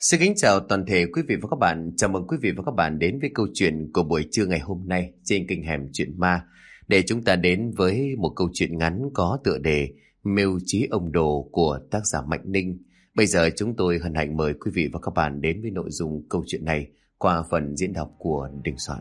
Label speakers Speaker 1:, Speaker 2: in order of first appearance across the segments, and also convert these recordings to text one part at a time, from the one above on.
Speaker 1: Xin kính chào toàn thể quý vị và các bạn. Chào mừng quý vị và các bạn đến với câu chuyện của buổi trưa ngày hôm nay trên kênh Hẻm Chuyện Ma, để chúng ta đến với một câu chuyện ngắn có tựa đề Mưu trí ông đồ của tác giả Mạnh Ninh. Bây giờ chúng tôi hân hạnh mời quý vị và các bạn đến với nội dung câu chuyện này qua phần diễn đọc của Đình Soạn.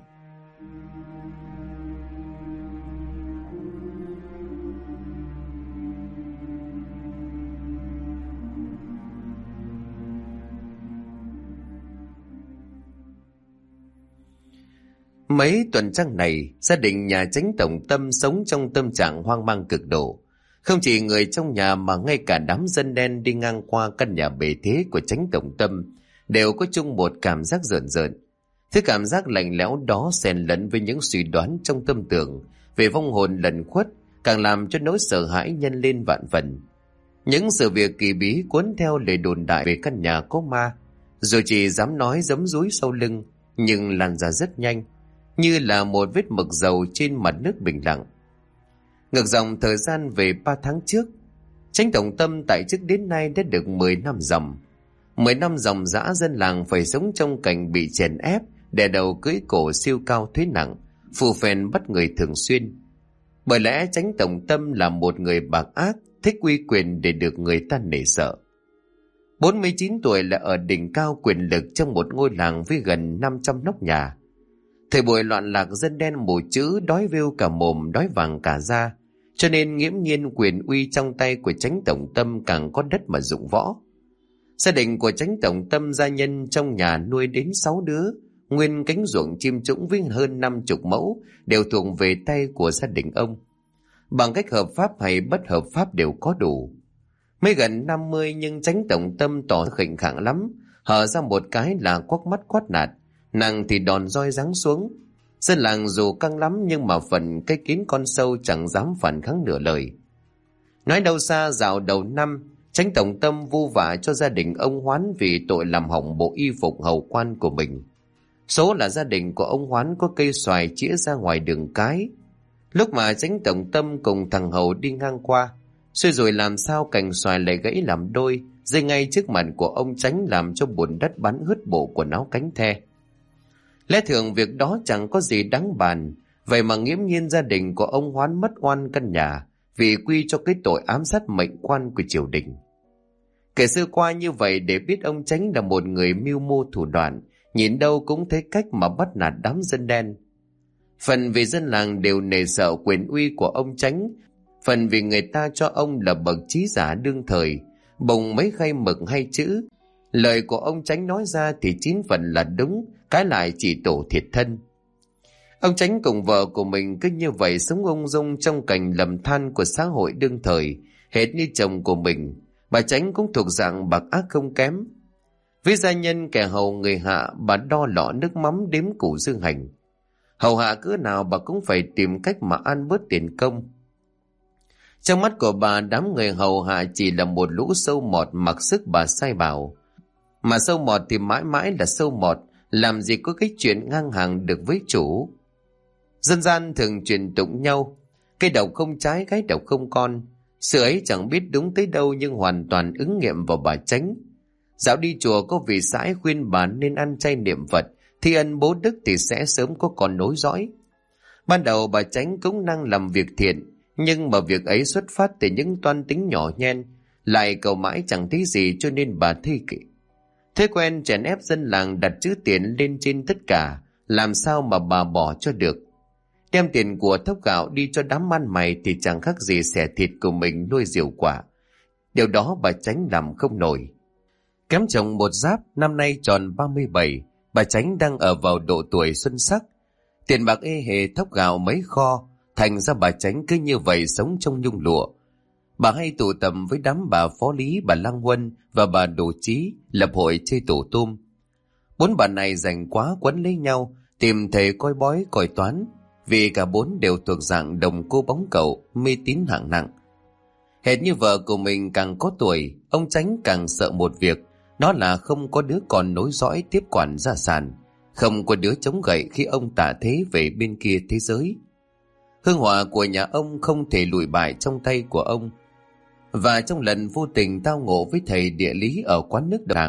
Speaker 1: Mấy tuần trăng này, gia đình nhà Chánh Tổng Tâm sống trong tâm trạng hoang mang cực độ. Không chỉ người trong nhà mà ngay cả đám dân đen đi ngang qua căn nhà bề thế của Chánh Tổng Tâm đều có chung một cảm giác rợn rợn. Thứ cảm giác lạnh lẽo đó xen lẫn với những suy đoán trong tâm tưởng về vong hồn lẩn khuất, càng làm cho nỗi sợ hãi nhân lên vạn phần. Những sự việc kỳ bí cuốn theo lời đồn đại về căn nhà có ma, rồi chỉ dám nói giấm dúi sau lưng, nhưng lan ra rất nhanh, như là một vết mực dầu trên mặt nước bình lặng. Ngược dòng thời gian về 3 tháng trước, Chánh Tổng Tâm tại chức đến nay đã được 10 năm dòng. 10 năm dòng dã dân làng phải sống trong cảnh bị chèn ép, đè đầu cưỡi cổ siêu cao thuế nặng, phù phèn bắt người thường xuyên. Bởi lẽ Chánh Tổng Tâm là một người bạc ác, thích uy quyền để được người ta nể sợ. 49 tuổi là ở đỉnh cao quyền lực trong một ngôi làng với gần 500 nóc nhà. Thời buổi loạn lạc dân đen mù chữ, đói vêu cả mồm, đói vàng cả da, cho nên nghiễm nhiên quyền uy trong tay của Chánh Tổng Tâm càng có đất mà dụng võ. Gia đình của Chánh Tổng Tâm gia nhân trong nhà nuôi đến 6 đứa, nguyên cánh ruộng chim trũng với hơn 50 mẫu đều thuộc về tay của gia đình ông. Bằng cách hợp pháp hay bất hợp pháp đều có đủ. Mới gần 50 nhưng Chánh Tổng Tâm tỏ khỉnh khạng lắm, hở ra một cái là quắc mắt quát nạt, nàng thì đòn roi giáng xuống. Dân làng dù căng lắm nhưng mà phần cái kín con sâu chẳng dám phản kháng nửa lời. Nói đâu xa, dạo đầu năm, Chánh Tổng Tâm vu vạ cho gia đình ông Hoán vì tội làm hỏng bộ y phục hầu quan của mình. Số là gia đình của ông Hoán có cây xoài chĩa ra ngoài đường cái. Lúc mà Chánh Tổng Tâm cùng thằng Hầu đi ngang qua, xuôi rồi làm sao cành xoài lại gãy làm đôi, rơi ngay trước mặt của ông Chánh, làm cho bùn đất bắn ướt bộ quần áo cánh the. Lẽ thường việc đó chẳng có gì đáng bàn, vậy mà nghiễm nhiên gia đình của ông Hoán mất oan căn nhà vì quy cho cái tội ám sát mệnh quan của triều đình. Kể xưa qua như vậy để biết ông Chánh là một người mưu mô thủ đoạn, nhìn đâu cũng thấy cách mà bắt nạt đám dân đen. Phần vì dân làng đều nể sợ quyền uy của ông Chánh, phần vì người ta cho ông là bậc trí giả đương thời, bồng mấy khay mực hay chữ. Lời của ông Chánh nói ra thì 9 phần là đúng, cái lại chỉ tổ thiệt thân. Ông Chánh cùng vợ của mình cứ như vậy sống ung dung trong cảnh lầm than của xã hội đương thời, hệt như chồng của mình. Bà Chánh cũng thuộc dạng bạc ác không kém. Với gia nhân kẻ hầu người hạ, bà đo lọ nước mắm đếm củ dương hành. Hầu hạ cỡ nào bà cũng phải tìm cách mà ăn bớt tiền công. Trong mắt của bà, đám người hầu hạ chỉ là một lũ sâu mọt mặc sức bà sai bảo. Mà sâu mọt thì mãi mãi là sâu mọt, làm gì có cái chuyện ngang hàng được với chủ. Dân gian thường truyền tụng nhau, cây độc không trái, gái độc không con. Sự ấy chẳng biết đúng tới đâu nhưng hoàn toàn ứng nghiệm vào bà Chánh. Dạo đi chùa có vị sãi khuyên bà nên ăn chay niệm Phật, thi ân bố đức thì sẽ sớm có con nối dõi. Ban đầu bà Chánh cũng năng làm việc thiện, nhưng mà việc ấy xuất phát từ những toan tính nhỏ nhen, lại cầu mãi chẳng thấy gì cho nên bà thi kỷ. Thế quen chèn ép dân làng đặt chữ tiền lên trên tất cả, làm sao mà bà bỏ cho được. Đem tiền của thóc gạo đi cho đám ăn mày thì chẳng khác gì xẻ thịt của mình nuôi diều quả. Điều đó bà Chánh làm không nổi. Kém chồng một giáp, năm nay tròn 37, bà Chánh đang ở vào độ tuổi xuân sắc. Tiền bạc ê hề, thóc gạo mấy kho, thành ra bà Chánh cứ như vậy sống trong nhung lụa. Bà hay tụ tập với đám bà Phó Lý, bà Lăng Huân và bà Đồ Chí lập hội chơi tổ tôm. 4 bà này rành quá quấn lấy nhau, tìm thầy coi bói coi toán, vì cả 4 đều thuộc dạng đồng cô bóng cậu, mê tín hạng nặng. Hệt như vợ của mình càng có tuổi, ông Chánh càng sợ một việc, đó là không có đứa con nối dõi tiếp quản gia sản, không có đứa chống gậy khi ông tạ thế về bên kia thế giới. Hương hỏa của nhà ông không thể lùi bại trong tay của ông. Và trong lần vô tình tao ngộ với thầy địa lý ở quán nước làng,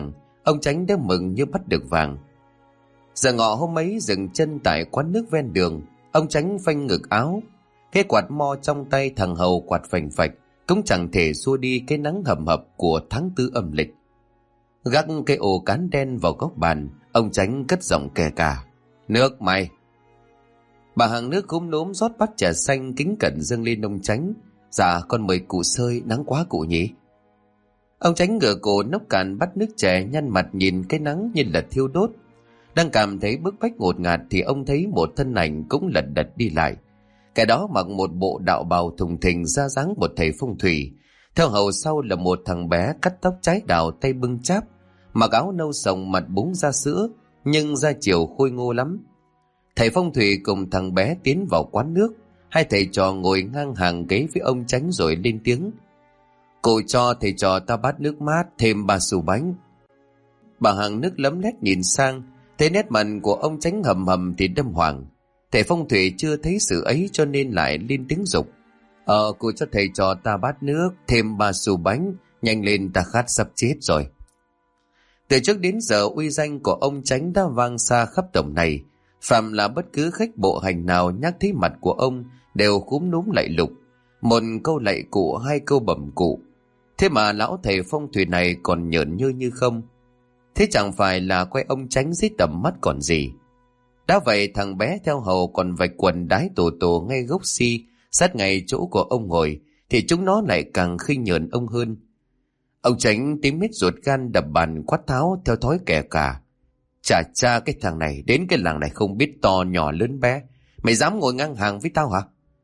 Speaker 1: Ông Chánh đã mừng như bắt được vàng. Giờ ngọ hôm ấy dừng chân tại quán nước ven đường, ông Chánh phanh ngực áo, cái quạt mo trong tay thằng Hầu quạt phành phạch cũng chẳng thể xua đi cái nắng hầm hập của tháng tư âm lịch. Gác cái ổ cán đen vào góc bàn, ông Chánh cất giọng kè cả: "Nước mày." Bà hàng nước cúm núm rót bát trà xanh kính cẩn dâng lên ông Chánh: "Dạ con mời cụ sơi, nắng quá cụ nhỉ." Ông Chánh ngửa cổ nốc cạn bát nước chè, nhăn mặt nhìn cái nắng như là thiêu đốt. Đang cảm thấy bức bách ngột ngạt thì ông thấy một thân ảnh cũng lật đật đi lại. Cái đó mặc một bộ đạo bào thùng thình ra dáng một thầy phong thủy. Theo hầu sau là một thằng bé cắt tóc trái đào, tay bưng cháp, mặc áo nâu sồng, mặt búng da sữa nhưng da chiều khôi ngô lắm. Thầy phong thủy cùng thằng bé tiến vào quán nước. Hai thầy trò ngồi ngang hàng ghế với ông Chánh rồi lên tiếng: "Cụ cho thầy trò ta bát nước mát thêm 3 xu bánh." Bà hàng nước lấm lét nhìn sang, thấy nét mặt của ông Chánh hầm hầm thì đâm hoàng. Thầy phong thủy chưa thấy sự ấy cho nên lại lên tiếng dục: Cụ cho thầy trò ta bát nước thêm 3 xu bánh, nhanh lên ta khát sắp chết rồi." Từ trước đến giờ uy danh của ông Chánh đã vang xa khắp tổng này. Phạm là bất cứ khách bộ hành nào nhắc thấy mặt của ông đều cúm núm lạy lục, một câu lạy cụ, 2 câu bẩm cụ. Thế mà lão thầy phong thủy này còn nhởn nhơ như không. Thế chẳng phải là quay ông Chánh dưới tầm mắt còn gì. Đã vậy thằng bé theo hầu còn vạch quần đái tổ tổ ngay gốc si, sát ngay chỗ của ông ngồi, thì chúng nó lại càng khinh nhờn ông hơn. Ông Chánh tím hết ruột gan, đập bàn quát tháo theo thói kẻ cả: "Chà cha, cái thằng này đến cái làng này không biết to nhỏ lớn bé, mày dám ngồi ngang hàng với tao hả?"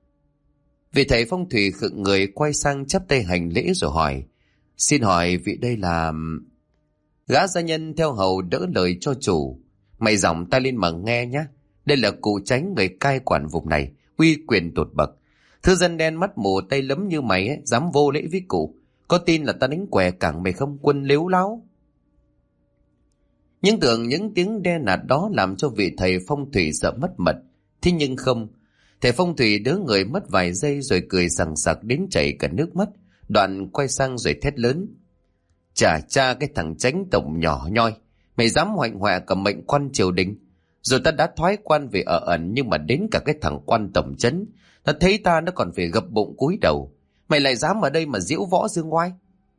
Speaker 1: Vị thầy phong thủy khựng người, quay sang chắp tay hành lễ rồi hỏi: "Xin hỏi vị đây là..." Gã gia nhân theo hầu đỡ lời cho chủ: "Mày giọng ta lên mà nghe nhá. Đây là cụ Chánh, người cai quản vùng này, uy quyền tột bậc. Thứ dân đen mắt mù tay lấm như mày ấy, dám vô lễ với cụ, có tin là ta đánh què cẳng mày không, quân lếu láo?" Nhưng tưởng những tiếng đe nạt đó làm cho vị thầy phong thủy sợ mất mật. Thế nhưng không. Thầy phong thủy đỡ người mất vài giây rồi cười sằng sặc đến chảy cả nước mắt, đoạn quay sang rồi thét lớn: "Chà cha, cái thằng Chánh tổng nhỏ nhoi, mày dám hoạnh hoẹ cả mệnh quan triều đình. Rồi ta đã thoái quan về ở ẩn, nhưng mà đến cả cái thằng quan tổng trấn, nó thấy ta nó còn phải gập bụng cúi đầu. Mày lại dám ở đây mà diễu võ dương oai."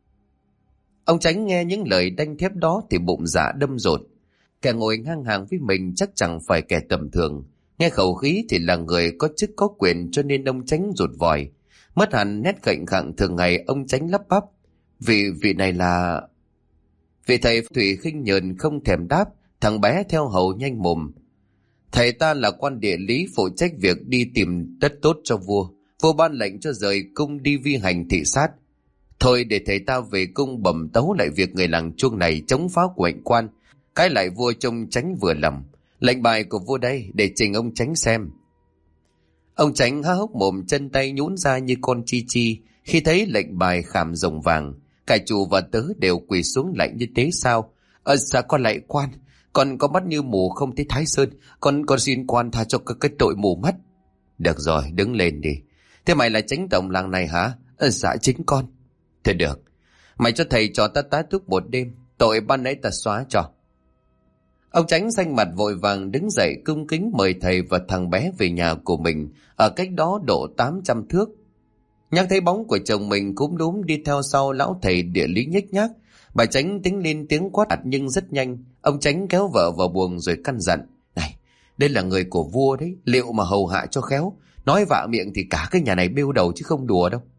Speaker 1: Ông Chánh nghe những lời đanh thép đó thì bụng dạ đâm dột. Kẻ ngồi ngang hàng với mình chắc chẳng phải kẻ tầm thường. Nghe khẩu khí thì là người có chức có quyền, cho nên ông Chánh rụt vòi. Mất hẳn nét khệnh khạng thường ngày, ông Chánh lắp bắp: Vị này là..." Vị thầy thủy khinh nhờn không thèm đáp. Thằng bé theo hầu nhanh mồm: "Thầy ta là quan địa lý, phụ trách việc đi tìm đất tốt cho vua. Vua ban lệnh cho rời cung đi vi hành thị sát. Thôi để thầy ta về cung bẩm tấu lại việc người làng chuông này chống phá của hệnh quan, cái lại vua trông Chánh vừa lòng. Lệnh bài của vua đây, để trình ông Chánh xem." Ông Chánh há hốc mồm, chân tay nhũn ra như con chi chi khi thấy lệnh bài khảm rồng vàng. Cả chủ và tớ đều quỳ xuống lạy như thế sao? Dạ con lạy quan, con có mắt như mù không thấy Thái Sơn, con xin quan tha cho cái tội mù mắt. Được rồi, đứng lên đi. Thế mày là Chánh tổng làng này hả? Dạ chính con. Thế được, mày cho thầy cho ta tá túc 1 đêm, tội ban nãy ta xóa cho. Ông Chánh xanh mặt vội vàng đứng dậy cung kính mời thầy và thằng bé về nhà của mình, ở cách đó độ 800 thước. Nhắc thấy bóng của chồng mình cúm núm đi theo sau lão thầy địa lý nhếch nhác, bà Chánh tính lên tiếng quát ạt nhưng rất nhanh. Ông Chánh kéo vợ vào buồng rồi căn dặn: "Này, đây là người của vua đấy, liệu mà hầu hạ cho khéo, nói vạ miệng thì cả cái nhà này bêu đầu chứ không đùa đâu."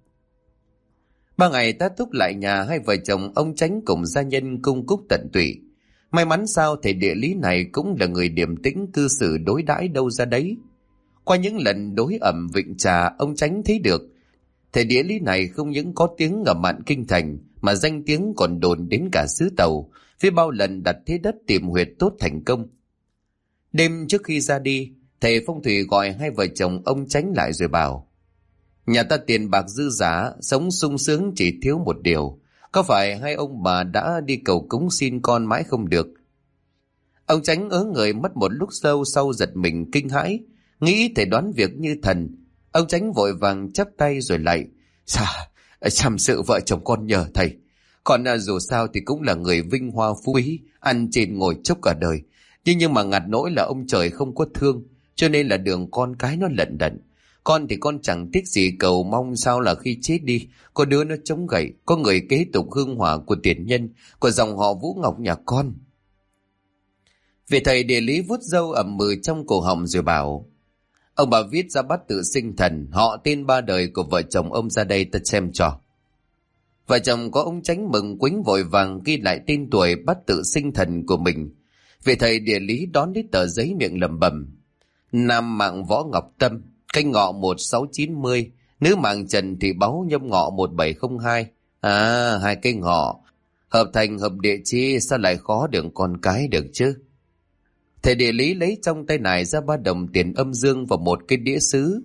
Speaker 1: 3 ngày tá túc lại nhà, hai vợ chồng ông Chánh cùng gia nhân cung cúc tận tụy. May mắn sao thầy địa lý này cũng là người điềm tĩnh, cư xử đối đãi đâu ra đấy. Qua những lần đối ẩm vịnh trà, ông Chánh thấy được thầy địa lý này không những có tiếng ở mạn kinh thành, mà danh tiếng còn đồn đến cả xứ Tàu, với bao lần đặt thế đất tìm huyệt tốt thành công. Đêm trước khi ra đi, thầy phong thủy gọi hai vợ chồng ông Chánh lại rồi bảo: "Nhà ta tiền bạc dư dả, sống sung sướng, chỉ thiếu một điều. Có phải hai ông bà đã đi cầu cúng xin con mãi không được?" Ông Chánh ớ người mất một lúc lâu sau giật mình kinh hãi, nghĩ thầy đoán việc như thần. Ông Chánh vội vàng chắp tay rồi lạy: "Chăm sự vợ chồng con nhờ thầy. Còn dù sao thì cũng là người vinh hoa phú quý, ăn trên ngồi chốc cả đời. Nhưng mà ngặt nỗi là ông trời không có thương, cho nên là đường con cái nó lận đận. Con thì con chẳng tiếc gì, cầu mong sao là khi chết đi, có đứa nó chống gậy, có người kế tục hương hỏa của tiền nhân, của dòng họ Vũ Ngọc nhà con. Vị thầy địa lý vuốt râu ẩm mừ trong cổ họng rồi bảo: ông bà viết ra bát tự sinh thần, họ tên ba đời của vợ chồng ông ra đây ta xem cho. Vợ chồng có ông Chánh mừng quính vội vàng ghi lại tên tuổi bát tự sinh thần của mình. Vị thầy địa lý đón lấy tờ giấy miệng lẩm bẩm: nam mạng Võ Ngọc Tâm, canh ngọ 1690, nữ mạng Trần Thị Báu nhâm ngọ 1702. À, hai cái ngọ hợp thành hợp địa chi, sao lại khó được con cái được chứ? Thầy địa lý lấy trong tay này ra 3 đồng tiền âm dương và một cái đĩa sứ.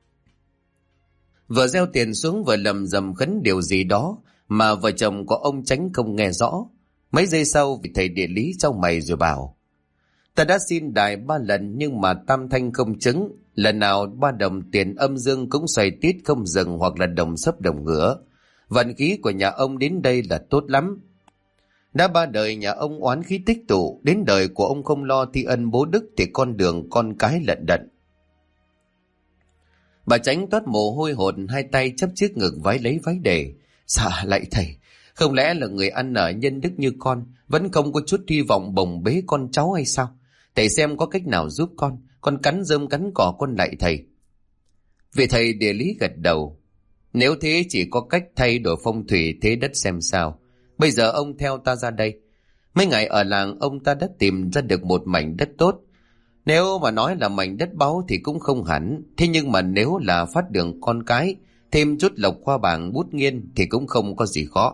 Speaker 1: Vừa gieo tiền xuống vừa lầm rầm khấn điều gì đó mà vợ chồng có ông Chánh không nghe rõ. Mấy giây sau vị thầy địa lý trong mày rồi bảo: ta đã xin đài 3 lần nhưng mà tam thanh không chứng, lần nào 3 đồng tiền âm dương cũng xoay tít không dừng hoặc là đồng sấp đồng ngửa. Vận khí của nhà ông đến đây là tốt lắm. Đã 3 đời nhà ông oán khí tích tụ, đến đời của ông không lo thi ân bố đức thì con đường con cái lận đận. Bà Chánh toát mồ hôi hột, hai tay chắp trước ngực vái lấy vái để: dạ lạy thầy, không lẽ là người ăn ở nhân đức như con vẫn không có chút hy vọng bồng bế con cháu hay sao? Thầy xem có cách nào giúp con cắn rơm cắn cỏ con lạy thầy. Vị thầy địa lý gật đầu: nếu thế chỉ có cách thay đổi phong thủy thế đất xem sao. Bây giờ ông theo ta ra đây. Mấy ngày ở làng ông ta đã tìm ra được một mảnh đất tốt. Nếu mà nói là mảnh đất báu thì cũng không hẳn. Thế nhưng mà nếu là phát đường con cái, thêm chút lộc khoa bảng bút nghiên thì cũng không có gì khó.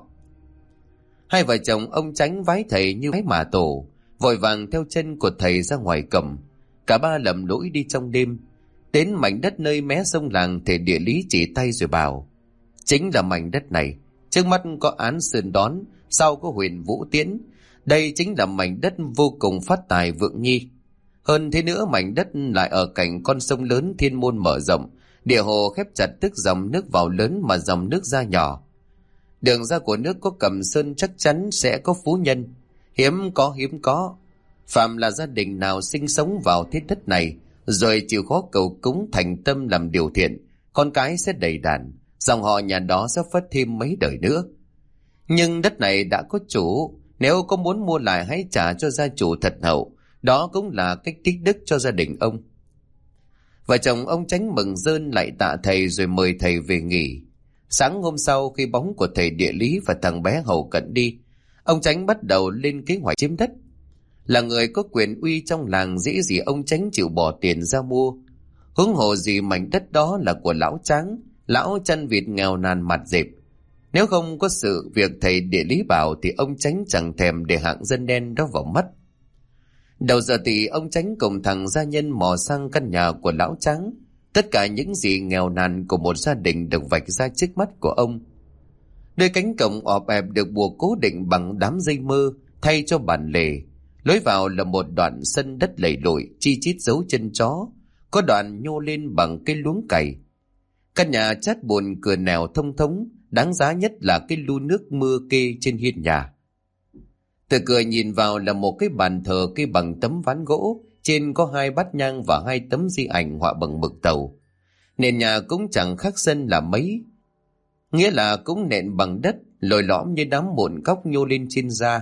Speaker 1: Hai vợ chồng ông Chánh vái thầy như vái mả tổ, vội vàng theo chân của thầy ra ngoài cổng. Cả ba lầm lũi đi trong đêm. Đến mảnh đất nơi mé sông làng, thầy địa lý chỉ tay rồi bảo: chính là mảnh đất này. Trước mắt có án Sơn Đón, sau có huyền Vũ Tiễn. Đây chính là mảnh đất vô cùng phát tài vượng nhi. Hơn thế nữa, mảnh đất lại ở cạnh con sông lớn Thiên Môn mở rộng, địa hồ khép chặt, tức dòng nước vào lớn mà dòng nước ra nhỏ. Đường ra của nước có Cầm Sơn chắc chắn sẽ có phú nhân. Hiếm có. Phạm là gia đình nào sinh sống vào thế đất này, rồi chịu khó cầu cúng thành tâm làm điều thiện, con cái sẽ đầy đàn, dòng họ nhà đó sẽ phất thêm mấy đời nữa. Nhưng đất này đã có chủ, nếu có muốn mua lại hãy trả cho gia chủ thật hậu. Đó cũng là cách tích đức cho gia đình ông. Vợ chồng ông Chánh mừng rơn lại tạ thầy rồi mời thầy về nghỉ. Sáng hôm sau, khi bóng của thầy địa lý và thằng bé hầu cận đi, ông Chánh bắt đầu lên kế hoạch chiếm đất. Là người có quyền uy trong làng, dễ gì ông Chánh chịu bỏ tiền ra mua. Huống hồ gì mảnh đất đó là của lão Tráng, lão chăn vịt nghèo nàn mặt dẹp. Nếu không có sự việc thầy địa lý bảo thì ông Chánh chẳng thèm để hạng dân đen đó vào mắt. Đầu giờ thì ông Chánh cùng thằng gia nhân mò sang căn nhà của lão Tráng. Tất cả những gì nghèo nàn của một gia đình được vạch ra trước mắt của ông. Đôi cánh cổng ọp ẹp được buộc cố định bằng đám dây mơ thay cho bản lề. Lối vào là một đoạn sân đất lầy lội, chi chít dấu chân chó, có đoạn nhô lên bằng cây luống cày. Căn nhà chát bùn cửa nẻo thông thống, đáng giá nhất là cái lu nước mưa kê trên hiên nhà. Từ cửa nhìn vào là một cái bàn thờ cây bằng tấm ván gỗ, trên có 2 bát nhang và 2 tấm di ảnh họa bằng mực tàu. Nền nhà cũng chẳng khác sân là mấy, nghĩa là cũng nện bằng đất, lồi lõm như đám mụn cóc nhô lên trên da.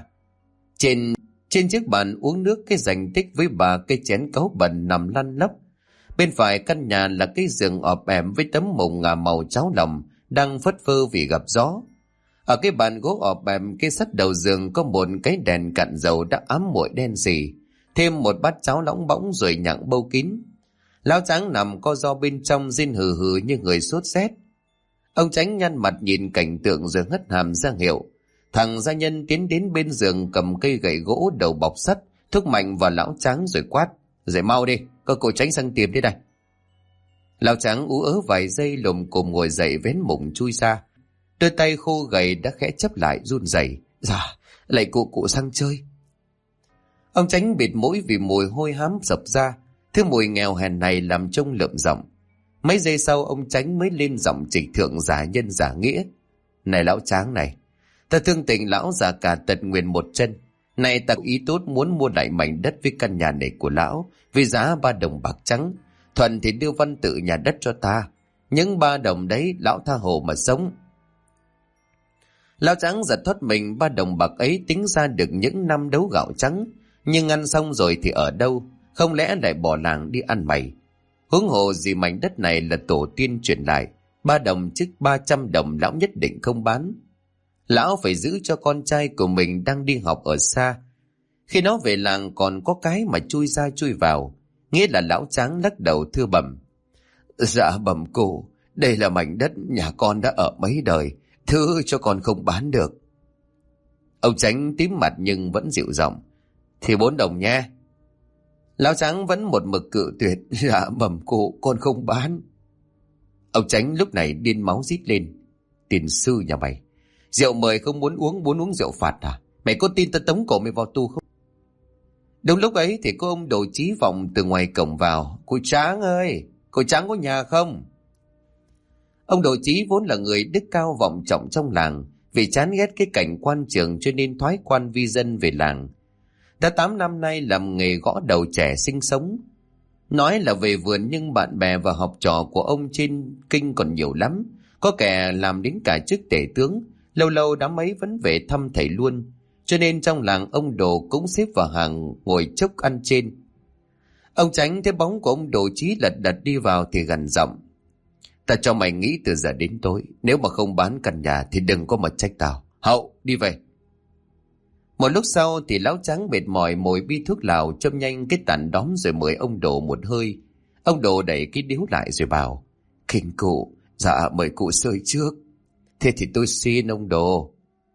Speaker 1: Trên chiếc bàn uống nước, cái rành tích với 3 cái chén cáu bẩn nằm lăn lóc. Bên phải căn nhà là cái giường ọp ẻm với tấm mùng ngà màu cháo lòng đang phất phơ vì gặp gió. Ở cái bàn gỗ ọp ẻm, cái sắt đầu giường có một cái đèn cạn dầu đã ám muội đen sì, thêm một bát cháo lóng bõng rồi nhặng bâu kín. Lão Tráng nằm co ro bên trong, rên hừ hừ như người sốt rét. Ông Chánh nhăn mặt nhìn cảnh tượng rồi hất hàm ra hiệu. Thằng gia nhân tiến đến bên giường cầm cây gậy gỗ đầu bọc sắt, thúc mạnh vào lão Tráng rồi quát: dậy mau đi, có cô Chánh sang tìm thế này. Lão Tráng ú ớ vài giây lồm cồm ngồi dậy, vén mùng chui ra. Đôi tay khô gầy đã khẽ chấp lại run rẩy. Dạ, lại cụ sang chơi. Ông Chánh bịt mũi vì mùi hôi hám sập ra. Thứ mùi nghèo hèn này làm trông lợm giọng. Mấy giây sau ông Chánh mới lên giọng trịch thượng giả nhân giả nghĩa: này lão Tráng này, Ta thương tình lão già cả tật nguyền một chân. Này ta ý tốt muốn mua lại mảnh đất với căn nhà này của lão với giá 3 đồng bạc trắng. Thuận thì đưa văn tự nhà đất cho ta. Những 3 đồng đấy lão tha hồ mà sống. Lão trắng giật thoát mình, 3 đồng bạc ấy tính ra được những năm đấu gạo trắng. Nhưng ăn xong rồi thì ở đâu? Không lẽ lại bỏ làng đi ăn mày? Huống hồ gì mảnh đất này là tổ tiên truyền lại. 3 đồng chứ 300 đồng lão nhất định không bán. Lão phải giữ cho con trai của mình đang đi học ở xa. Khi nó về làng còn có cái mà chui ra chui vào. Nghĩa là lão trắng lắc đầu thưa bẩm. Dạ bẩm cô, đây là mảnh đất nhà con đã ở mấy đời, thứ cho con không bán được. Ông Chánh tím mặt nhưng vẫn dịu giọng. Thì 4 đồng nha. Lão Trắng vẫn một mực cự tuyệt. Dạ bẩm cô, con không bán. Ông Chánh lúc này điên máu rít lên. Tiền sư nhà mày, rượu mời không muốn uống rượu phạt à? Mày có tin ta tống cổ mày vào tù không? Đúng lúc ấy thì có ông Đồ Chí vọng từ ngoài cổng vào. Cô Tráng ơi, cô Tráng có nhà không? Ông Đồ Chí vốn là người đức cao vọng trọng trong làng, vì chán ghét cái cảnh quan trường cho nên thoái quan vi dân về làng. Đã 8 năm nay làm nghề gõ đầu trẻ sinh sống. Nói là về vườn nhưng bạn bè và học trò của ông trên kinh còn nhiều lắm. Có kẻ làm đến cả chức tể tướng, lâu lâu đám ấy vẫn về thăm thầy luôn. Cho nên trong làng ông Đồ cũng xếp vào hàng ngồi chốc ăn trên. Ông Chánh thấy bóng của ông Đồ Chí lật đật đi vào thì gằn giọng. Ta cho mày nghĩ từ giờ đến tối, nếu mà không bán căn nhà thì đừng có mà trách tao. Hậu, đi về. Một lúc sau thì lão Trắng mệt mỏi mồi bi thuốc lào châm nhanh cái tàn đóm rồi mời ông Đồ một hơi. Ông Đồ đẩy cái điếu lại rồi bảo. Khinh cụ, dạ mời cụ sơi trước. Thế thì tôi xin ông Đồ.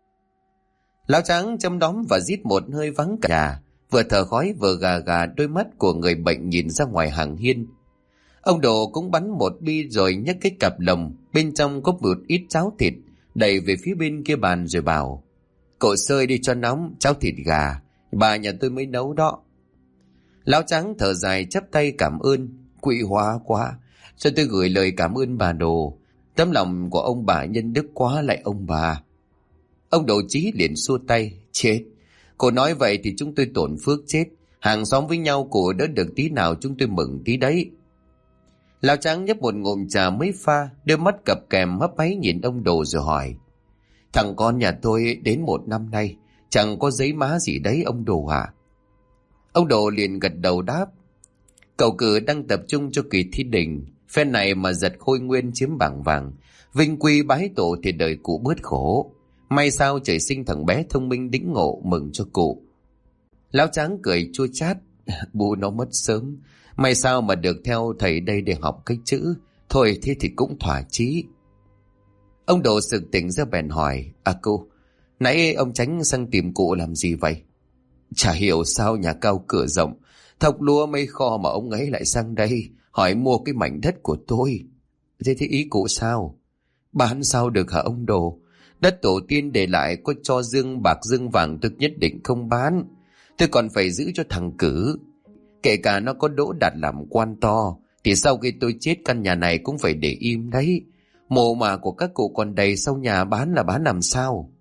Speaker 1: Lão Trắng châm đóm và rít một hơi vắng cả nhà, vừa thở khói vừa gà gà đôi mắt của người bệnh nhìn ra ngoài hàng hiên. Ông Đồ cũng bắn một bi rồi nhấc cái cặp lồng, bên trong có một ít cháo thịt, đẩy về phía bên kia bàn rồi bảo. Cậu sơi đi cho nóng, cháo thịt gà, bà nhà tôi mới nấu đó. Lão Trắng thở dài chắp tay cảm ơn. Quý hóa quá, sao tôi gửi lời cảm ơn bà Đồ. Tấm lòng của ông bà nhân đức quá lại ông bà. Ông Đồ Chí liền xua tay. Chết, cô nói vậy thì chúng tôi tổn phước chết. Hàng xóm với nhau cô đỡ được tí nào chúng tôi mừng tí đấy. Lão Trắng nhấp một ngụm trà mới pha, đôi mắt cặp kèm hấp háy nhìn ông Đồ rồi hỏi. Thằng con nhà tôi đến 1 năm nay, chẳng có giấy má gì đấy ông Đồ à? Ông Đồ liền gật đầu đáp. Cậu cử đang tập trung cho kỳ thi đình, phen này mà giật khôi nguyên chiếm bảng vàng, vinh quy bái tổ thì đời cụ bớt khổ. May sao trời sinh thằng bé thông minh đĩnh ngộ, mừng cho cụ. Lão Trắng cười chua chát. Bố nó mất sớm, may sao mà được theo thầy đây để học cách chữ. Thôi thế thì cũng thỏa chí. Ông Đồ sực tỉnh ra bèn hỏi. À cô, nãy ông Tránh sang tìm cụ làm gì vậy? Chả hiểu sao nhà cao cửa rộng, thọc lúa mấy kho mà ông ấy lại sang đây hỏi mua cái mảnh đất của tôi. Thế thì ý cụ sao? Bán sao được hả ông Đồ? Đất tổ tiên để lại có cho dương bạc dương vàng tôi nhất định không bán. Tôi còn phải giữ cho thằng Cử. Kể cả nó có đỗ đạt làm quan to thì sau khi tôi chết căn nhà này cũng phải để im đấy. Mồ mả của các cụ còn đầy, sau nhà bán là bán làm sao?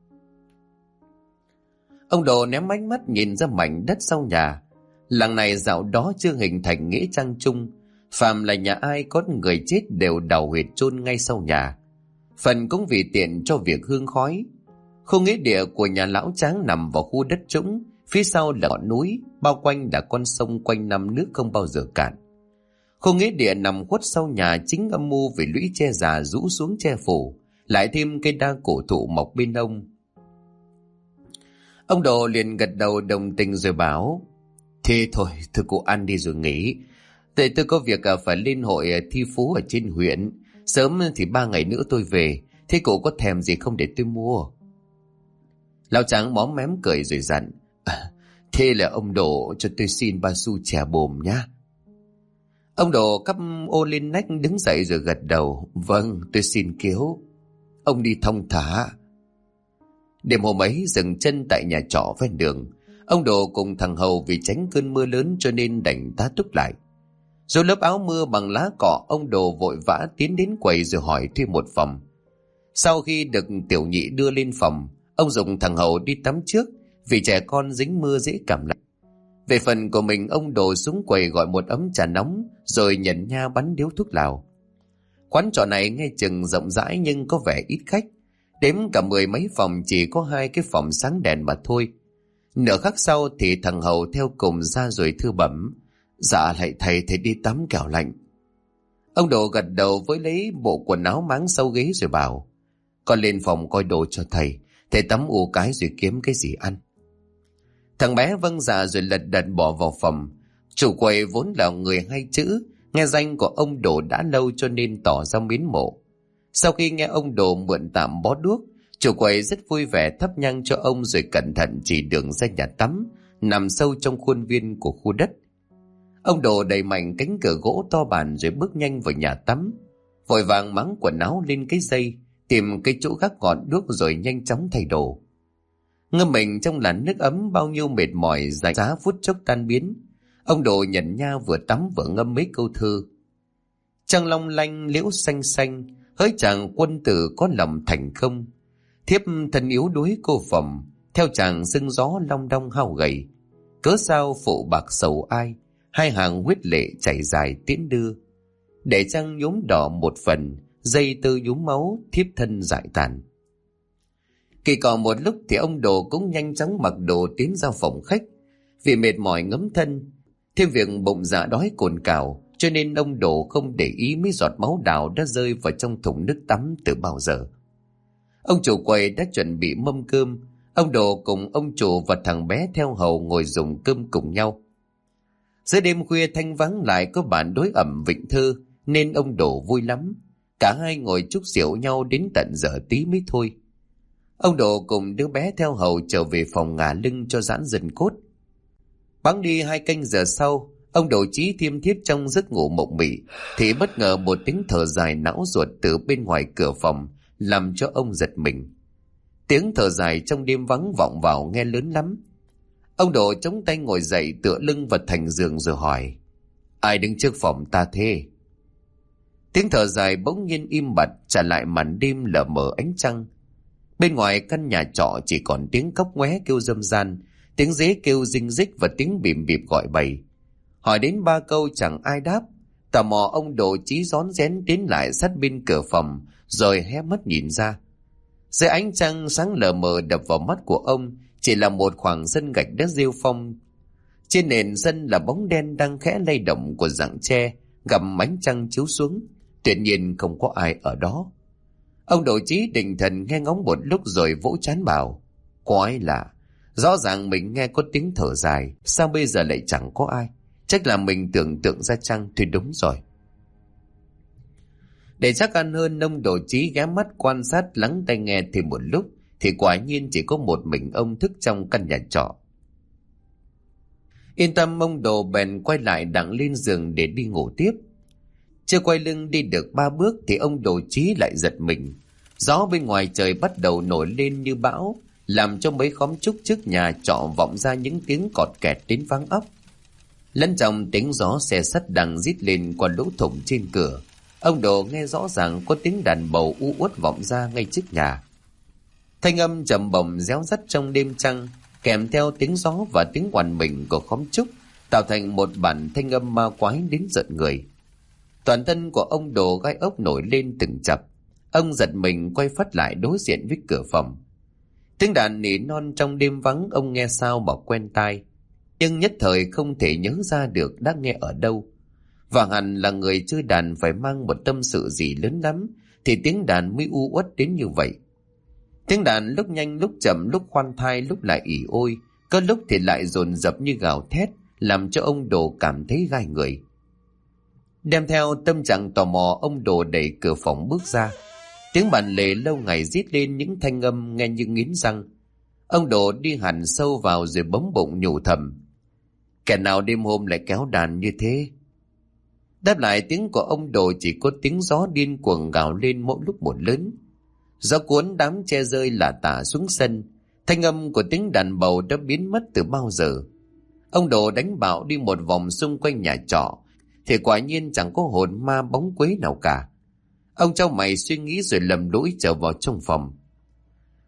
Speaker 1: Ông Đồ ném ánh mắt nhìn ra mảnh đất sau nhà. Làng này dạo đó chưa hình thành nghĩa trang chung, phàm là nhà ai có người chết đều đào huyệt chôn ngay sau nhà. Phần cũng vì tiện cho việc hương khói. Khu nghĩa địa của nhà lão Tráng nằm vào khu đất trũng, phía sau là ngọn núi, bao quanh là con sông quanh năm nước không bao giờ cạn. Khu nghĩa địa nằm khuất sau nhà chính âm mưu về lũy tre già rũ xuống che phủ, lại thêm cây đa cổ thụ mọc bên ông. Ông Đồ liền gật đầu đồng tình rồi bảo. Thế thôi, thưa cụ ăn đi rồi nghỉ. Tại tôi có việc phải lên hội thi phú ở trên huyện. Sớm thì 3 ngày nữa tôi về. Thế cụ có thèm gì không để tôi mua? Lão Trắng móm mém cười rồi dặn. Thế là ông Đồ cho tôi xin 3 xu chè bồm nhá. Ông Đồ cắp ô lên nách đứng dậy rồi gật đầu. Vâng, tôi xin kiếu. Ông đi thong thả. Đêm hôm ấy dừng chân tại nhà trọ ven đường. Ông Đồ cùng thằng Hầu vì tránh cơn mưa lớn cho nên đành tá túc lại. Rồi lớp áo mưa bằng lá cọ, ông Đồ vội vã tiến đến quầy rồi hỏi thuê một phòng. Sau khi được tiểu nhị đưa lên phòng, Ông dùng thằng Hậu đi tắm trước, vì trẻ con dính mưa dễ cảm lạnh. Về phần của mình, ông Đồ xuống quầy gọi một ấm trà nóng, rồi nhận nha bắn điếu thuốc lào. Quán trọ này nghe chừng rộng rãi nhưng có vẻ ít khách. Đếm cả 10 mấy phòng chỉ có 2 cái phòng sáng đèn mà thôi. Nửa khắc sau thì thằng Hậu theo cùng ra rồi thưa bẩm: "Dạ lạy thầy đi tắm kẻo lạnh." Ông Đồ gật đầu với lấy bộ quần áo máng sau ghế rồi bảo: "Con lên phòng coi đồ cho thầy tắm ù cái rồi kiếm cái gì ăn." Thằng bé vâng dạ rồi lật đật bỏ vào phòng. Chủ quầy vốn là người hay chữ, nghe danh của ông Đồ đã lâu cho nên tỏ ra mến mộ. Sau khi nghe ông Đồ mượn tạm bó đuốc, chủ quầy rất vui vẻ thắp nhang cho ông rồi cẩn thận chỉ đường ra nhà tắm nằm sâu trong khuôn viên của khu đất. Ông Đồ đẩy mạnh cánh cửa gỗ to bản rồi bước nhanh vào nhà tắm, vội vàng máng quần áo lên cái dây, tìm cái chỗ gác ngọn đuốc rồi nhanh chóng thay đồ. Ngâm mình trong làn nước ấm, bao nhiêu mệt mỏi rảnh giá phút chốc tan biến. Ông Đồ nhận nha vừa tắm vừa ngâm mấy câu thơ: "Trăng long lanh liễu xanh xanh, hỡi chàng quân tử có lòng thành không. Thiếp thân yếu đuối cô phòng, theo chàng sưng gió long đong hao gầy. Cớ sao phụ bạc sầu ai, hai hàng huyết lệ chảy dài tiễn đưa. Để trăng nhuốm đỏ một phần, dây tơ nhuốm máu, thiếp thân dại tàn." Kỳ cọ một lúc thì ông Đồ cũng nhanh chóng mặc đồ tiến ra phòng khách. Vì mệt mỏi ngấm thân, thêm việc bụng dạ đói cồn cào, cho nên ông Đồ không để ý mấy giọt máu đào đã rơi vào trong thùng nước tắm từ bao giờ. Ông chủ quầy đã chuẩn bị mâm cơm. Ông Đồ cùng ông chủ và thằng bé theo hầu ngồi dùng cơm cùng nhau. Giữa đêm khuya thanh vắng lại có bản đối ẩm vịnh thơ, nên ông Đồ vui lắm. Cả hai ngồi chúc rượu nhau đến tận giờ tí mới thôi. Ông Đồ cùng đứa bé theo hầu trở về phòng ngả lưng cho giãn dần cốt. Bẵng đi 2 canh giờ sau, ông Đồ Chí thiêm thiếp trong giấc ngủ mộng mị thì bất ngờ một tiếng thở dài não ruột từ bên ngoài cửa phòng làm cho ông giật mình. Tiếng thở dài trong đêm vắng vọng vào nghe lớn lắm. Ông Đồ chống tay ngồi dậy, tựa lưng vào thành giường rồi hỏi: "Ai đứng trước phòng ta thế?" Tiếng thở dài bỗng nhiên im bặt, trả lại màn đêm lờ mờ ánh trăng. Bên ngoài căn nhà trọ chỉ còn tiếng cóc ngoé kêu râm ran, tiếng dế kêu rinh rích và tiếng bìm bịp gọi bầy. Hỏi đến 3 câu chẳng ai đáp. Tò mò ông Đồ Chí rón rén tiến lại sát bên cửa phòng rồi hé mắt nhìn ra. Dưới ánh trăng sáng lờ mờ đập vào mắt của ông chỉ là một khoảng sân gạch đất rêu phong. Trên nền sân là bóng đen đang khẽ lay động của rặng tre gặm ánh trăng chiếu xuống. Tuyệt nhiên không có ai ở đó. Ông Đồ Chí định thần nghe ngóng một lúc rồi vỗ trán bảo: "Quái lạ, rõ ràng mình nghe có tiếng thở dài, sao bây giờ lại chẳng có ai? Chắc là mình tưởng tượng ra chăng?" Thì đúng rồi. Để chắc ăn hơn, ông Đồ Chí ghé mắt quan sát lắng tai nghe thêm một lúc thì quả nhiên chỉ có một mình ông thức trong căn nhà trọ. Yên tâm, ông Đồ bèn quay lại đặng lên giường để đi ngủ tiếp. Chưa quay lưng đi được 3 bước thì ông Đồ Chí lại giật mình. Gió bên ngoài trời bắt đầu nổi lên như bão, làm cho mấy khóm trúc trước nhà trọ vọng ra những tiếng cọt kẹt đến váng óc. Lẫn trong tiếng gió xe sắt đang rít lên qua lỗ thủng trên cửa, ông Đồ nghe rõ ràng có tiếng đàn bầu u uất vọng ra ngay trước nhà. Thanh âm trầm bổng réo rắt trong đêm trăng, kèm theo tiếng gió và tiếng oằn mình của khóm trúc, tạo thành một bản thanh âm ma quái đến giận người. Toàn thân của ông Đồ gai ốc nổi lên từng chập. Ông giật mình quay phắt lại đối diện với cửa phòng. Tiếng đàn nỉ non trong đêm vắng ông nghe sao mà quen tai, nhưng nhất thời không thể nhớ ra được đã nghe ở đâu. Và hẳn là người chơi đàn phải mang một tâm sự gì lớn lắm thì tiếng đàn mới u uất đến như vậy. Tiếng đàn lúc nhanh lúc chậm, lúc khoan thai lúc lại ỉ ôi, có lúc thì lại dồn dập như gào thét, làm cho ông Đồ cảm thấy gai người. Đem theo tâm trạng tò mò, ông Đồ đẩy cửa phòng bước ra. Tiếng bản lề lâu ngày rít lên những thanh âm nghe như nghiến răng. Ông Đồ đi hẳn sâu vào rồi bấm bụng nhủ thầm: "Kẻ nào đêm hôm lại kéo đàn như thế?" Đáp lại tiếng của ông Đồ chỉ có tiếng gió điên cuồng gào lên mỗi lúc một lớn. Gió cuốn đám tre rơi lả tả xuống sân. Thanh âm của tiếng đàn bầu đã biến mất từ bao giờ. Ông Đồ đánh bạo đi một vòng xung quanh nhà trọ thì quả nhiên chẳng có hồn ma bóng quế nào cả. Ông chau mày suy nghĩ rồi lầm lũi trở vào trong phòng.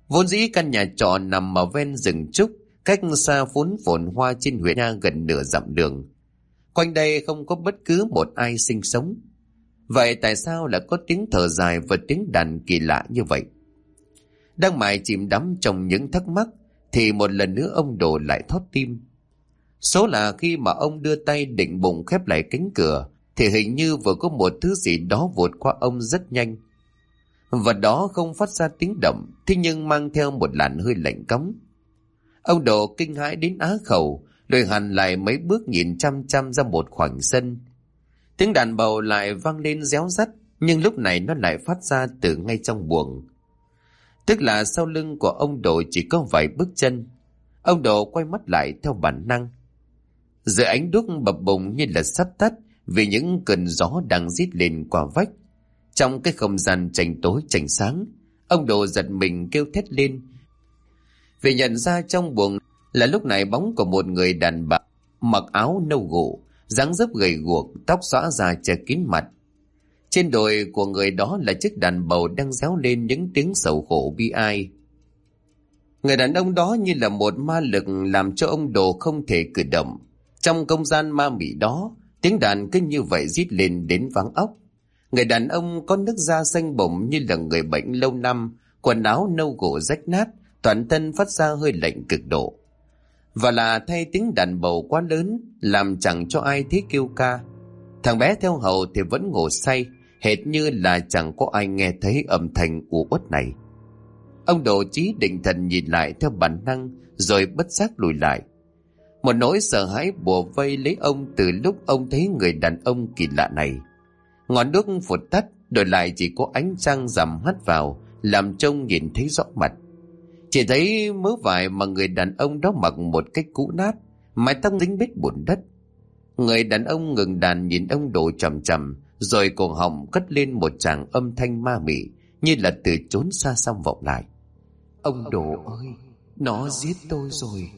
Speaker 1: Vốn dĩ căn nhà trọ nằm ở ven rừng trúc, cách xa phốn phồn hoa trên huyện Nha gần nửa dặm đường. Quanh đây không có bất cứ một ai sinh sống. Vậy tại sao lại có tiếng thở dài và tiếng đàn kỳ lạ như vậy? Đang mải chìm đắm trong những thắc mắc thì một lần nữa ông Đồ lại thót tim. Số là khi mà ông đưa tay định bụng khép lại cánh cửa thì hình như vừa có một thứ gì đó vụt qua ông rất nhanh. Vật đó không phát ra tiếng động, thế nhưng mang theo một làn hơi lạnh cóng. Ông Đồ kinh hãi đến á khẩu, lùi hẳn lại mấy bước nhìn chăm chăm ra một khoảng sân. Tiếng đàn bầu lại vang lên réo rắt, nhưng lúc này nó lại phát ra từ ngay trong buồng. Tức là sau lưng của ông Đồ chỉ có vài bước chân. Ông Đồ quay mắt lại theo bản năng. Giữa ánh đuốc bập bùng như là sắp tắt vì những cơn gió đang rít lên qua vách. Trong cái không gian chành tối chành sáng, ông Đồ giật mình kêu thét lên. Vì nhận ra trong buồng là lúc này bóng của một người đàn bà mặc áo nâu gỗ, dáng dấp gầy guộc, tóc xõa ra che kín mặt. Trên đồi của người đó là chiếc đàn bầu đang réo lên những tiếng sầu khổ bi ai. Người đàn ông đó như là một ma lực làm cho ông Đồ không thể cử động. Trong không gian ma mị đó, tiếng đàn cứ như vậy rít lên đến váng óc. Người đàn ông có nước da xanh bổng như là người bệnh lâu năm, quần áo nâu gỗ rách nát, toàn thân phát ra hơi lạnh cực độ. Và là thay tiếng đàn bầu quá lớn, làm chẳng cho ai thấy kêu ca. Thằng bé theo hầu thì vẫn ngủ say, hệt như là chẳng có ai nghe thấy âm thanh u uất này. Ông Đồ trí định thần nhìn lại theo bản năng, rồi bất giác lùi lại. Một nỗi sợ hãi bủa vây lấy ông từ lúc ông thấy người đàn ông kỳ lạ này. Ngọn đuốc vụt tắt, đổi lại chỉ có ánh trăng rằm hắt vào, làm trông nhìn thấy rõ mặt. Chỉ thấy mớ vải mà người đàn ông đó mặc một cách cũ nát, mái tóc dính bết bùn đất. Người đàn ông ngừng đàn nhìn ông Đồ chằm chằm, rồi cổ họng cất lên một tràng âm thanh ma mị, như là từ chốn xa xăm vọng lại. Ông Đồ ơi, nó giết tôi rồi.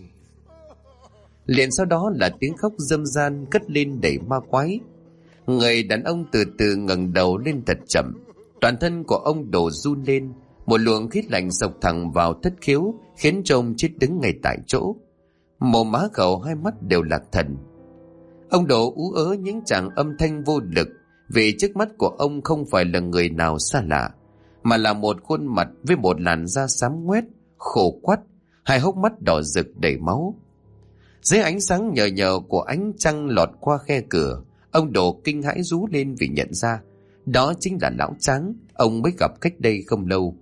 Speaker 1: Liền sau đó là tiếng khóc râm ran cất lên đầy ma quái. Người đàn ông từ từ ngẩng đầu lên thật chậm. Toàn thân của ông Đồ run lên, một luồng khí lạnh sộc thẳng vào thất khiếu, khiến cho ông chết đứng ngay tại chỗ. Mồm má khẩu hai mắt đều lạc thần. Ông Đồ ú ớ những tràng âm thanh vô lực, vì trước mắt của ông không phải là người nào xa lạ, mà là một khuôn mặt với một làn da xám ngoét, khô quắt, hai hốc mắt đỏ rực đầy máu. Dưới ánh sáng nhờ nhờ của ánh trăng lọt qua khe cửa, ông Đồ kinh hãi rú lên vì nhận ra đó chính là lão Tráng ông mới gặp cách đây không lâu.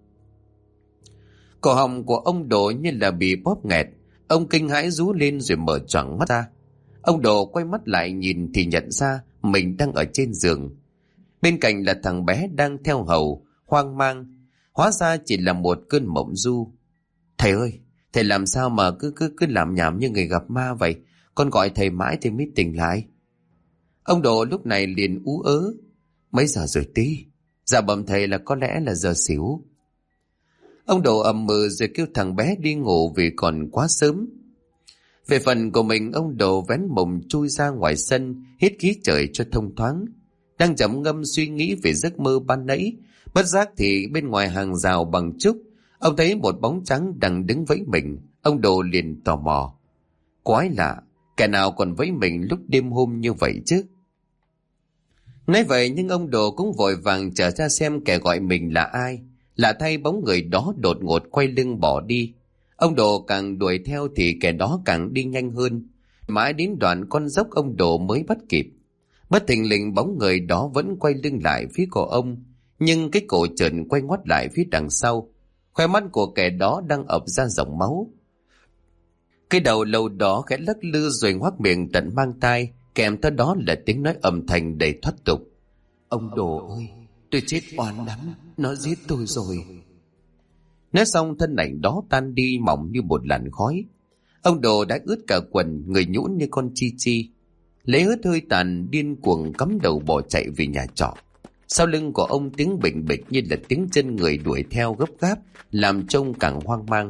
Speaker 1: Cổ họng của ông Đồ như là bị bóp nghẹt, ông kinh hãi rú lên rồi mở choàng mắt ra. Ông Đồ quay mắt lại nhìn thì nhận ra mình đang ở trên giường. Bên cạnh là thằng bé đang theo hầu, hoang mang. Hóa ra chỉ là một cơn mộng du. Thầy ơi, thầy làm sao mà cứ làm nhảm như người gặp ma vậy? Con gọi thầy mãi thì mới tỉnh lại. Ông Đồ lúc này liền ú ớ. Mấy giờ rồi tí? Dạ bẩm thầy là có lẽ là giờ xỉu. Ông Đồ ầm ừ rồi kêu thằng bé đi ngủ vì còn quá sớm. Về phần của mình, ông Đồ vén mùng chui ra ngoài sân, hít khí trời cho thông thoáng. Đang trầm ngâm suy nghĩ về giấc mơ ban nãy, bất giác thì bên ngoài hàng rào bằng trúc, ông thấy một bóng trắng đang đứng vẫy mình. Ông Đồ liền tò mò. Quái lạ, kẻ nào còn vẫy mình lúc đêm hôm như vậy chứ? Nói vậy nhưng ông Đồ cũng vội vàng trở ra xem kẻ gọi mình là ai. Lạ thay bóng người đó đột ngột quay lưng bỏ đi. Ông Đồ càng đuổi theo thì kẻ đó càng đi nhanh hơn. Mãi đến đoạn con dốc ông Đồ mới bắt kịp. Bất thình lình bóng người đó vẫn quay lưng lại phía của ông, nhưng cái cổ trần quay ngoắt lại phía đằng sau. Khoe mắt của kẻ đó đang ập ra dòng máu. Cái đầu lâu đó khẽ lắc lư rồi ngoác miệng tận mang tai, kèm theo đó là tiếng nói âm thanh đầy thoát tục. Ông Đồ ơi, tôi chết oan lắm, nó giết tôi rồi. Nói xong thân ảnh đó tan đi mỏng như một làn khói. Ông Đồ đã ướt cả quần, người nhũn như con chi chi. Lấy hết hơi tàn, điên cuồng cắm đầu bỏ chạy về nhà trọ. Sau lưng của ông tiếng bình bịch như là tiếng chân người đuổi theo gấp gáp, làm trông càng hoang mang.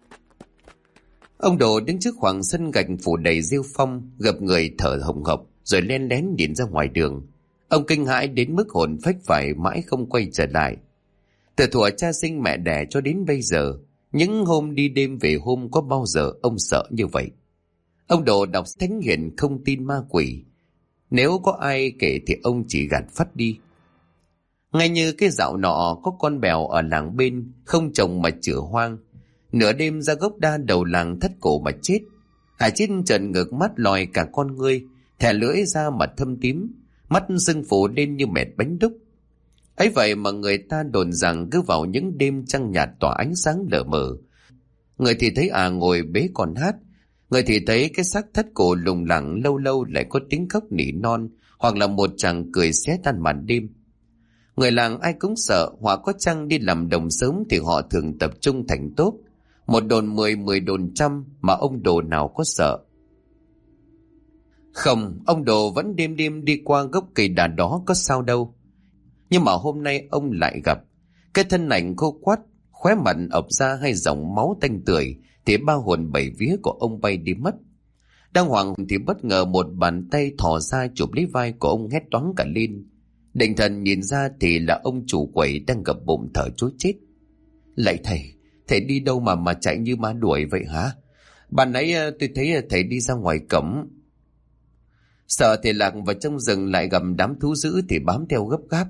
Speaker 1: Ông Đồ đứng trước khoảng sân gạch phủ đầy rêu phong, gập người thở hồng hộc, rồi len lén nhìn ra ngoài đường. Ông kinh hãi đến mức hồn phách phải mãi không quay trở lại. Từ thuở cha sinh mẹ đẻ cho đến bây giờ, Những hôm đi đêm về hôm có bao giờ ông sợ như vậy. Ông Đồ đọc thánh hiền không tin ma quỷ. Nếu có ai kể thì ông chỉ gạt phắt đi. Ngay như cái dạo nọ có con bèo ở làng bên không trồng mà chữa hoang. Nửa đêm ra gốc đa đầu làng thất cổ mà chết. Hải chết trần ngược mắt lòi cả con ngươi, thè lưỡi ra mà thâm tím, mắt sưng phù lên như mệt bánh đúc. Ấy vậy mà người ta đồn rằng cứ vào những đêm trăng nhạt tỏa ánh sáng lờ mờ, người thì thấy ngồi bế con hát, người thì thấy cái xác thất cổ lùng lẳng, lâu lâu lại có tiếng khóc nỉ non, hoặc là một chàng cười xé tan màn đêm. Người làng ai cũng sợ, hoặc có chăng đi làm đồng sớm thì họ thường tập trung thành tốp, một đồn 10, 10 đồn trăm, mà ông Đồ nào có sợ. Không, ông Đồ vẫn đêm đêm đi qua gốc cây đà đó có sao đâu. Nhưng mà hôm nay ông lại gặp cái thân ảnh khô quắt, khóe mặt ọc ra hai dòng máu tanh tưởi, thì ba hồn bảy vía của ông bay đi mất. Đang hoảng thì bất ngờ một bàn tay thò ra chụp lấy vai của ông, hét toáng cả lên. Định thần nhìn ra thì là ông chủ quầy đang gập bụng thở trối chết. Lạy thầy đi đâu mà chạy như ma đuổi vậy hả? Ban nãy tôi thấy thầy đi ra ngoài cổng. Sợ thì lạc vào trong rừng, lại gặp đám thú dữ thì bám theo gấp gáp.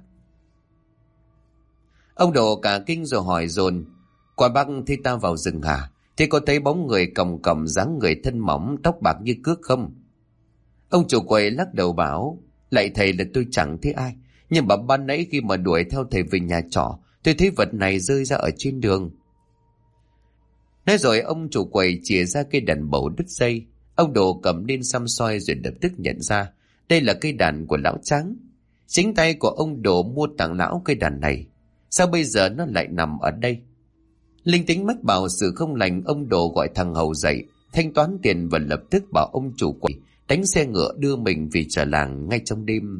Speaker 1: Ông Đồ cả kinh rồi hỏi dồn: Quả bác thấy ta vào rừng hả? Thế có thấy bóng người còng còng, dáng người thân mỏng, tóc bạc như cước không? Ông chủ quầy lắc đầu bảo: Lạy thầy là tôi chẳng thấy ai, nhưng mà ban nãy khi mà đuổi theo thầy về nhà trọ, tôi thấy vật này rơi ra ở trên đường. Nói rồi ông chủ quầy chìa ra cây đàn bầu đứt dây. Ông Đồ cầm lên xăm soi rồi lập tức nhận ra đây là cây đàn của lão Tráng. Chính tay của ông Đồ mua tặng lão cây đàn này. Sao bây giờ nó lại nằm ở đây? Linh tính mách bảo sự không lành, ông Đồ gọi thằng hầu dậy, thanh toán tiền và lập tức bảo ông chủ quầy đánh xe ngựa đưa mình về trở làng ngay trong đêm.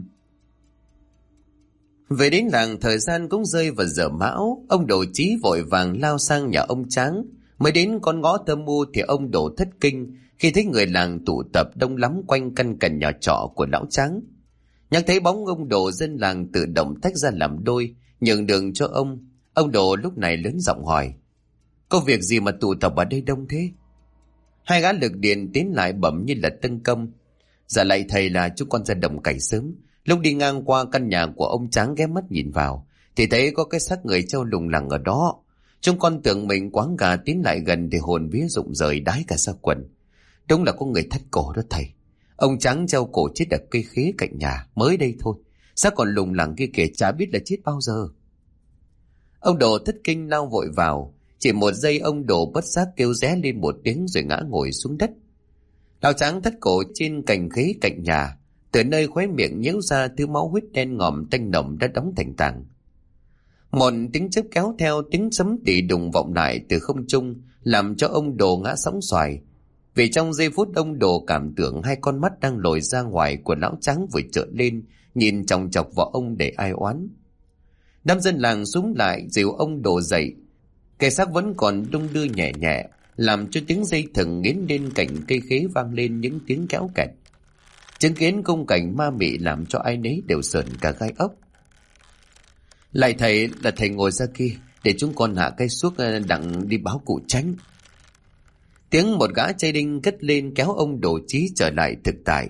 Speaker 1: Về đến làng thời gian cũng rơi vào giờ mão. Ông Đồ Chí vội vàng lao sang nhà ông Tráng. Mới đến con ngõ Thơ Mu thì ông Đồ thất kinh khi thấy người làng tụ tập đông lắm quanh căn căn nhà trọ của lão Tráng. Nhắc thấy bóng ông Đồ, dân làng tự động tách ra làm đôi, nhường đường cho ông. Ông Đồ lúc này lớn giọng hỏi: Có việc gì mà tụ tập ở đây đông thế? Hai gã lực điện tiến lại bẩm như là tân công: Dạ lạy thầy là chúng con ra đồng cày sớm. Lúc đi ngang qua căn nhà của ông Tráng ghé mắt nhìn vào thì thấy có cái xác người treo lủng lẳng ở đó. Chúng con tưởng mình quáng gà, tiến lại gần thì hồn vía rụng rời đái cả ra quần. Đúng là có người thắt cổ đó thầy. Ông Tráng treo cổ chết ở cây khế cạnh nhà mới đây thôi. Xác còn lủng lẳng kia kìa, chả biết là chết bao giờ. Ông Đồ thất kinh lao vội vào. Chỉ một giây ông Đồ bất giác kêu ré lên một tiếng rồi ngã ngồi xuống đất. Lão Tráng thắt cổ trên cành khế cạnh nhà. Từ nơi khóe miệng nhễu ra thứ máu huyết đen ngòm tanh nồng đã đóng thành tảng. Một tiếng chớp kéo theo tiếng sấm tỉ đùng vọng lại từ không trung, làm cho ông Đồ ngã sóng xoài. Vì trong giây phút ông Đồ cảm tưởng hai con mắt đang lồi ra ngoài của lão Tráng vừa trợn lên, nhìn chòng chọc vào ông để ai oán. Đám dân làng xúm lại dìu ông Đồ dậy. Cái xác vẫn còn đung đưa nhẹ nhẹ, làm cho tiếng dây thừng nghiến lên cạnh cây khế vang lên những tiếng kéo kẹt. Chứng kiến khung cảnh ma mị làm cho ai nấy đều sởn cả gai ốc. Lại thầy là thầy ngồi ra kia, để chúng con hạ cây suốc đặng đi báo cụ Tránh. Tiếng một gã trai đinh cất lên kéo ông Đồ Chí trở lại thực tại.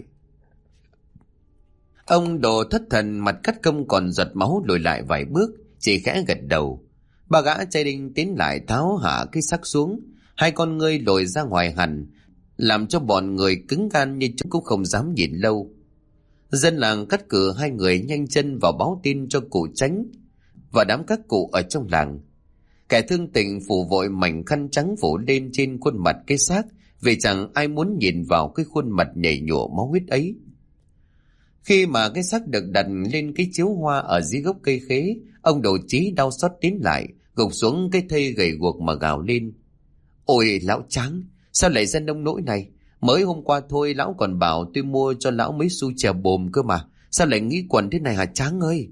Speaker 1: Ông Đồ thất thần, mặt cắt công còn giọt máu, lùi lại vài bước, chỉ khẽ gật đầu. Ba gã trai đinh tiến lại tháo hạ cái xác xuống, hai con ngươi lồi ra ngoài hẳn, làm cho bọn người cứng gan như chúng cũng không dám nhìn lâu. Dân làng cắt cử hai người nhanh chân vào báo tin cho cụ Tránh và đám các cụ ở trong làng. Kẻ thương tình phủ vội mảnh khăn trắng phủ lên trên khuôn mặt cái xác, vì chẳng ai muốn nhìn vào cái khuôn mặt nhảy nhụa máu huyết ấy. Khi mà cái xác được đặt lên cái chiếu hoa ở dưới gốc cây khế, ông Đồ Chí đau xót tiến lại, gục xuống cái thây gầy guộc mà gào lên: Ôi lão Tráng, sao lại ra nông nỗi này? Mới hôm qua thôi lão còn bảo tôi mua cho lão mấy xu chè bồm cơ mà, sao lại nghĩ quần thế này hả Tráng ơi?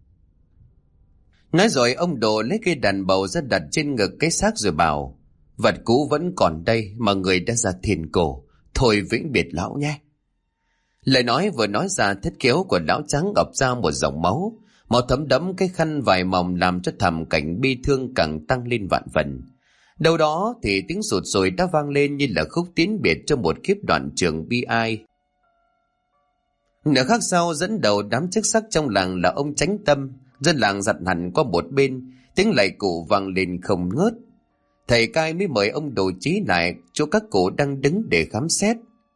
Speaker 1: Nói rồi ông Đồ lấy cây đàn bầu ra đặt trên ngực cái xác rồi bảo: Vật cũ vẫn còn đây mà người đã ra thiền cổ, thôi vĩnh biệt lão nhé. Lời nói vừa nói ra, thất khiếu của lão Tráng ập ra một dòng máu thấm đẫm cái khăn vải mỏng, làm cho thảm cảnh bi thương càng tăng lên vạn phần. Đâu đó thì tiếng sụt sùi đã vang lên như là khúc tiến biệt cho một kiếp đoạn trường bi ai. Nửa khắc sau, dẫn đầu đám chức sắc trong làng là ông Chánh Tâm. Dân làng giặt hẳn qua một bên, tiếng lạy cụ vang lên không ngớt. Thầy cai mới mời ông đồ trí lại chỗ các cụ đang đứng để khám xét.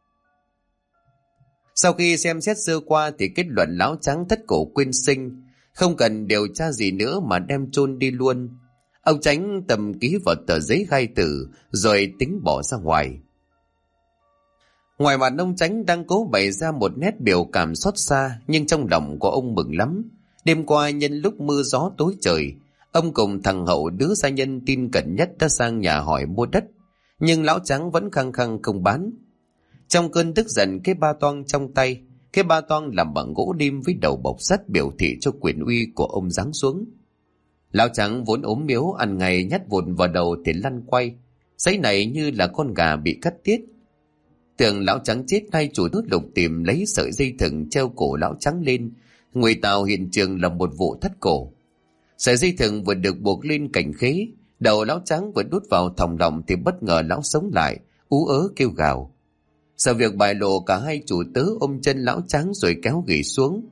Speaker 1: Sau khi xem xét sơ qua thì kết luận lão Trắng thất cổ quyên sinh, không cần điều tra gì nữa mà đem chôn đi luôn. Ông Chánh Tâm ký vào tờ giấy khai tử rồi tính bỏ ra ngoài. Ngoài mặt ông Chánh đang cố bày ra một nét biểu cảm xót xa, nhưng trong lòng của ông mừng lắm. Đêm qua nhân lúc mưa gió tối trời, ông cùng thằng Hậu, đứa gia nhân tin cẩn nhất, đã sang nhà hỏi mua đất, nhưng lão Trắng vẫn khăng khăng không bán. Trong cơn tức giận, cái ba toang trong tay, cái ba toang làm bằng gỗ lim với đầu bọc sắt biểu thị cho quyền uy của ông giáng xuống. Lão Trắng vốn ốm miếu, ăn ngày nhát vụn vào đầu thì lăn quay, giấy này như là con gà bị cắt tiết. Tưởng lão Trắng chết, nay chủ nốt lục tìm lấy sợi dây thừng treo cổ lão Trắng lên, ngụy tạo hiện trường là một vụ thắt cổ. Sợi dây thừng vừa được buộc lên cành khế, đầu lão Trắng vừa đút vào thòng lòng thì bất ngờ lão sống lại, ú ớ kêu gào. Sợ việc bại lộ, cả hai chủ tớ ôm chân lão Trắng rồi kéo ghì xuống.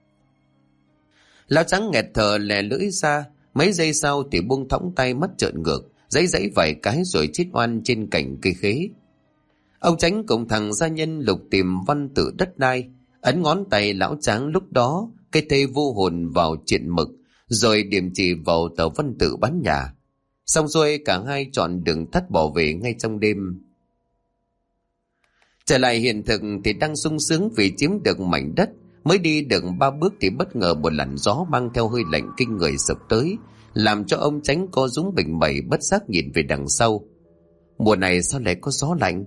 Speaker 1: Lão Trắng nghẹt thở lè lưỡi ra, mấy giây sau thì buông thõng tay, mắt trợn ngược, giãy vài cái rồi chết oan trên cành cây khế. Ông Chánh cùng thằng gia nhân lục tìm văn tự đất đai, ấn ngón tay lão Trắng lúc đó cây thây vô hồn vào triện mực, rồi điểm chỉ vào tờ văn tự bán nhà. Xong rồi cả hai chọn đường tắt bỏ về ngay trong đêm. Trở lại hiện thực thì đang sung sướng vì chiếm được mảnh đất, mới đi được 3 bước thì bất ngờ một làn gió mang theo hơi lạnh kinh người sập tới, làm cho ông Chánh co rúm bình bẩy, bất giác nhìn về đằng sau. Mùa này sao lại có gió lạnh?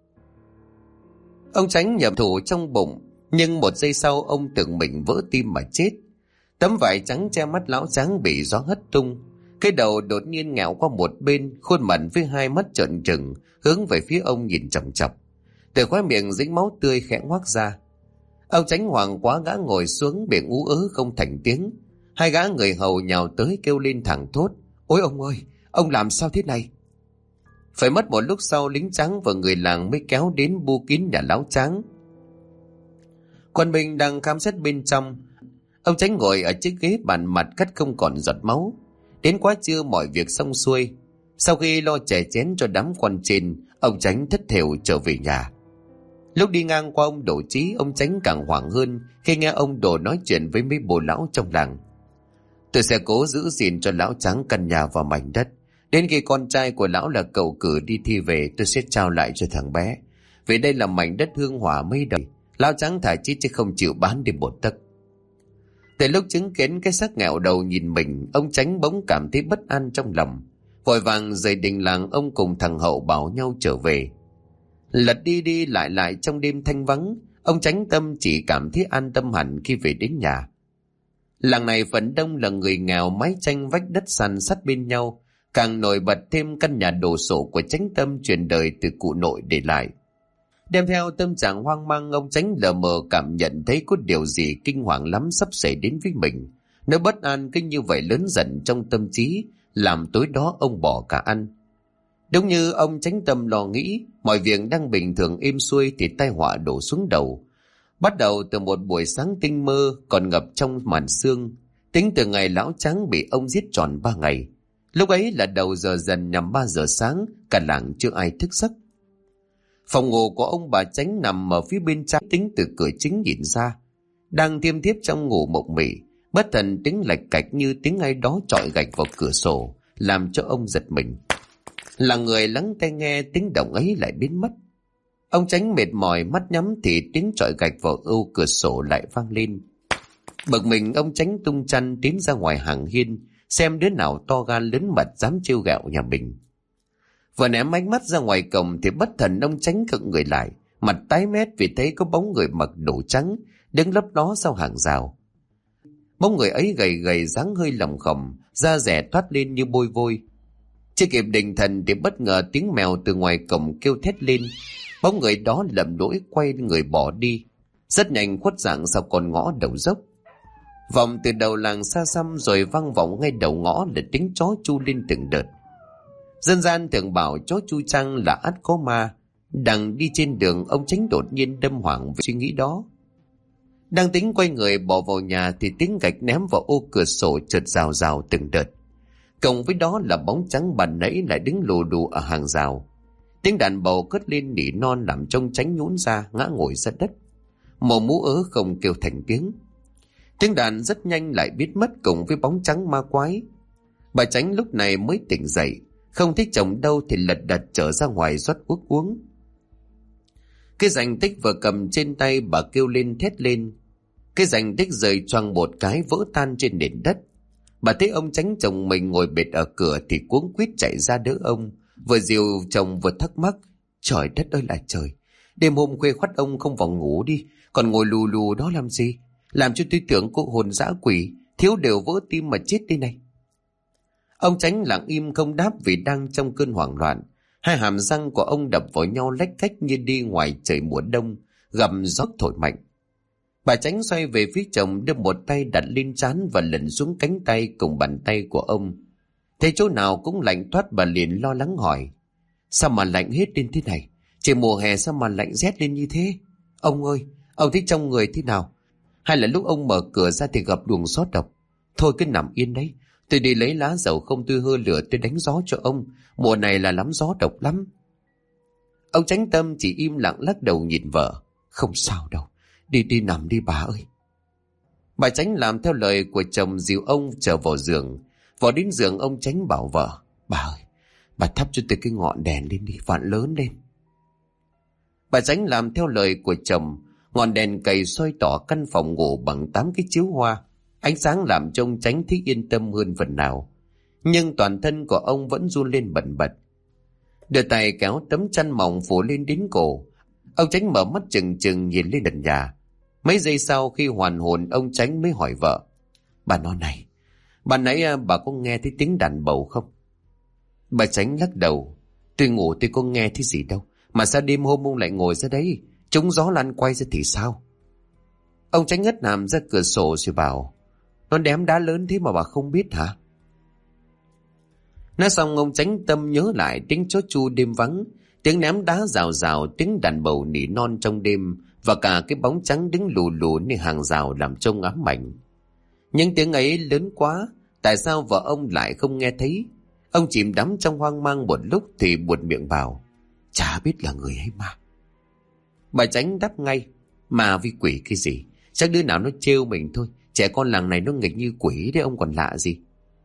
Speaker 1: Ông Chánh nhập thủ trong bụng, nhưng một giây sau ông tưởng mình vỡ tim mà chết. Tấm vải trắng che mắt lão Trắng bị gió hất tung, cái đầu đột nhiên ngẹo qua một bên, khuôn mặt với hai mắt trợn trừng hướng về phía ông nhìn chằm chằm. Từ khóe miệng dính máu tươi khẽ ngoác ra. Ông Chánh hoảng quá ngã ngồi xuống, miệng ú ớ không thành tiếng. Hai gã người hầu nhào tới kêu lên thẳng thốt: "Ôi ông ơi, ông làm sao thế này?" Phải mất một lúc sau, lính trắng và người làng mới kéo đến bu kín nhà lão Trắng. Quân binh đang khám xét bên trong. Ông Chánh ngồi ở chiếc ghế bàn, mặt cắt không còn giọt máu. Đến quá trưa mọi việc xong xuôi, sau khi lo chè chén cho đám quan trên, ông Chánh thất thểu trở về nhà. Lúc đi ngang qua ông Đồ Trí, ông Chánh càng hoảng hơn khi nghe ông Đồ nói chuyện với mấy bồ lão trong làng. "Tôi sẽ cố giữ gìn cho lão Trắng căn nhà và mảnh đất. Đến khi con trai của lão là cậu cử đi thi về, tôi sẽ trao lại cho thằng bé. Vì đây là mảnh đất hương hỏa mấy đời, lão Trắng thà chết chứ không chịu bán đi một tấc." Từ lúc chứng kiến cái xác nghẹo đầu nhìn mình, ông Chánh bỗng cảm thấy bất an trong lòng. Vội vàng rời đình làng, ông cùng thằng Hậu bảo nhau trở về. Lật đi đi lại trong đêm thanh vắng, ông Chánh Tâm chỉ cảm thấy an tâm hẳn khi về đến nhà. Làng này phần đông là người nghèo, mái tranh vách đất san sát bên nhau, càng nổi bật thêm căn nhà đồ sộ của Chánh Tâm truyền đời từ cụ nội để lại. Đem theo tâm trạng hoang mang, ông Chánh lờ mờ cảm nhận thấy có điều gì kinh hoàng lắm sắp xảy đến với mình. Nỗi bất an cứ như vậy lớn dần trong tâm trí, làm tối đó ông bỏ cả ăn. Đúng như ông Chánh Tâm lo nghĩ, mọi việc đang bình thường êm xuôi thì tai họa đổ xuống đầu. Bắt đầu từ một buổi sáng tinh mơ còn ngập trong màn sương, tính từ ngày lão Trắng bị ông giết tròn 3 ngày. Lúc ấy là đầu giờ dần nhằm 3 giờ sáng, cả làng chưa ai thức giấc. Phòng ngủ của ông bà Chánh nằm ở phía bên trái, tính từ cửa chính nhìn ra. Đang thiêm thiếp trong ngủ mộng mị, bất thần tiếng lạch cạch như tiếng ai đó chọi gạch vào cửa sổ, làm cho ông giật mình. Là người lắng tai nghe tiếng động ấy lại biến mất. Ông Chánh mệt mỏi, mắt nhắm thì tiếng chọi gạch vào ưu cửa sổ lại vang lên. Bực mình, ông Chánh tung chăn tiến ra ngoài hàng hiên, xem đứa nào to gan lớn mật dám trêu ghẹo nhà mình. Vừa ném ánh mắt ra ngoài cổng thì bất thần ông Chánh khựng người lại, mặt tái mét vì thấy có bóng người mặc đồ trắng đứng lấp ló sau hàng rào. Bóng người ấy gầy gầy, dáng hơi lỏng khòm, da rẻ toát lên như bôi vôi. Chưa kịp định thần thì bất ngờ tiếng mèo từ ngoài cổng kêu thét lên. Bóng người đó lầm lỗi quay người bỏ đi, rất nhanh khuất dạng sau con ngõ đầu dốc. Vọng từ đầu làng xa xăm rồi vang vọng ngay đầu ngõ là tiếng chó chu lên từng đợt. Dân gian thường bảo chó Chu Trăng là ắt có ma. Đang đi trên đường, ông Chánh đột nhiên đâm hoảng về suy nghĩ đó. Đang tính quay người bỏ vào nhà thì tiếng gạch ném vào ô cửa sổ chợt rào rào từng đợt. Cộng với đó là bóng trắng ban nãy lại đứng lù đù ở hàng rào. Tiếng đàn bầu cất lên nỉ non làm trông Chánh nhũn ra, ngã ngồi ra đất. Màu mũ ớ không kêu thành tiếng. Tiếng đàn rất nhanh lại biến mất cùng với bóng trắng ma quái. Bà Chánh lúc này mới tỉnh dậy, không thấy chồng đâu thì lật đật trở ra ngoài rót nước uống. Cái rành tích vừa cầm trên tay bà kêu lên thét lên. Cái rành tích rời choang một cái vỡ tan trên nền đất. Bà thấy ông Chánh chồng mình ngồi bệt ở cửa thì cuống quýt chạy ra đỡ ông, vừa dìu chồng vừa thắc mắc. Trời đất ơi là trời, đêm hôm khuya khoắt ông không vào ngủ đi, còn ngồi lù lù đó làm gì? Làm cho tôi tưởng cô hồn dã quỷ, thiếu đều vỡ tim mà chết đi này. Ông Chánh lặng im không đáp vì đang trong cơn hoảng loạn. Hai hàm răng của ông đập vào nhau lách cách như đi ngoài trời mùa đông, gầm gió thổi mạnh. Bà Chánh xoay về phía chồng, đưa một tay đặt lên trán và lần xuống cánh tay cùng bàn tay của ông. Thấy chỗ nào cũng lạnh toát, bà liền lo lắng hỏi. Sao mà lạnh hết lên thế này? Trời mùa hè sao mà lạnh rét lên như thế? Ông ơi, ông thấy trong người thế nào? Hay là lúc ông mở cửa ra thì gặp luồng gió độc? Thôi cứ nằm yên đấy, tôi đi lấy lá dầu không tôi hơ lửa tôi đánh gió cho ông. Mùa này là lắm gió độc lắm. Ông Chánh Tâm chỉ im lặng lắc đầu nhìn vợ. Không sao đâu, đi nằm đi bà ơi. Bà Chánh làm theo lời của chồng, dìu ông trở vào giường. Vào đến giường ông Chánh bảo vợ. Bà ơi, bà thắp cho tôi cái ngọn đèn lên đi, vạn lớn lên. Bà Chánh làm theo lời của chồng. Ngọn đèn cầy soi tỏ căn phòng ngủ bằng 8 cái chiếu hoa. Ánh sáng làm cho ông Chánh thấy yên tâm hơn phần nào. Nhưng toàn thân của ông vẫn run lên bần bật. Đưa tay kéo tấm chăn mỏng phủ lên đến cổ. Ông Chánh mở mắt chừng chừng nhìn lên nền nhà. Mấy giây sau khi hoàn hồn, ông Chánh mới hỏi vợ. Bà nói này, ban nãy bà có nghe thấy tiếng đàn bầu không? Bà Chánh lắc đầu. Tôi ngủ tôi có nghe thấy gì đâu. Mà sao đêm hôm ông lại ngồi ra đấy? Trúng gió lăn quay ra thì sao? Ông Chánh ngất nằm ra cửa sổ rồi bảo. Nó ném đá lớn thế mà bà không biết hả? Nói xong ông Chánh Tâm nhớ lại tiếng chó Chu đêm vắng, tiếng ném đá rào rào, tiếng đàn bầu nỉ non trong đêm và cả cái bóng trắng đứng lù lù nơi hàng rào làm trông ám ảnh. Nhưng tiếng ấy lớn quá, tại sao vợ ông lại không nghe thấy? Ông chìm đắm trong hoang mang một lúc thì buột miệng bảo. Chả biết là người hay ma. Bà Chánh đáp ngay. Ma với quỷ cái gì? Chắc đứa nào nó trêu mình thôi. Trẻ con làng này nó nghịch như quỷ đấy, ông còn lạ gì?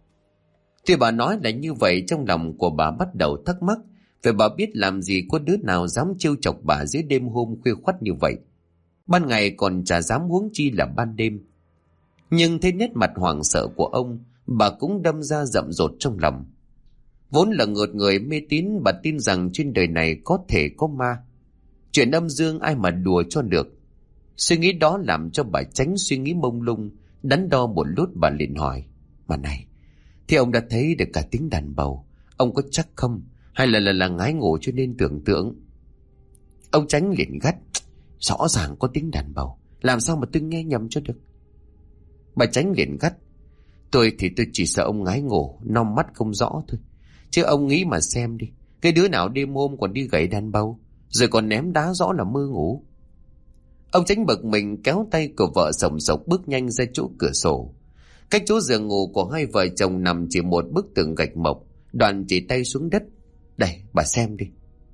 Speaker 1: Tuy bà nói là như vậy, trong lòng của bà bắt đầu thắc mắc. Vì bà biết làm gì có đứa nào dám trêu chọc bà dưới đêm hôm khuya khoắt như vậy. Ban ngày còn chả dám, huống chi là ban đêm. Nhưng thấy nét mặt hoảng sợ của ông, bà cũng đâm ra rậm rột trong lòng. Vốn là ngược người mê tín, bà tin rằng trên đời này có thể có ma. Chuyện âm dương ai mà đùa cho được. Suy nghĩ đó làm cho bà Chánh suy nghĩ mông lung. Đắn đo một lúc bà liền hỏi. Mà này, thì ông đã thấy được cả tiếng đàn bầu, ông có chắc không? Hay là ngái ngủ cho nên tưởng tượng? Ông Chánh liền gắt. Rõ ràng có tiếng đàn bầu, làm sao mà tôi nghe nhầm cho được? Bà Chánh liền gắt. Tôi chỉ sợ ông ngái ngủ, nom mắt không rõ thôi. Chứ ông nghĩ mà xem đi, cái đứa nào đêm hôm còn đi gảy đàn bầu, rồi còn ném đá rõ là mơ ngủ. Ông Chánh bực mình kéo tay của vợ sổng sộc bước nhanh ra chỗ cửa sổ. Cách chỗ giường ngủ của hai vợ chồng nằm chỉ một bức tường gạch mộc. Đoàn chỉ tay xuống đất. Đây, bà xem đi.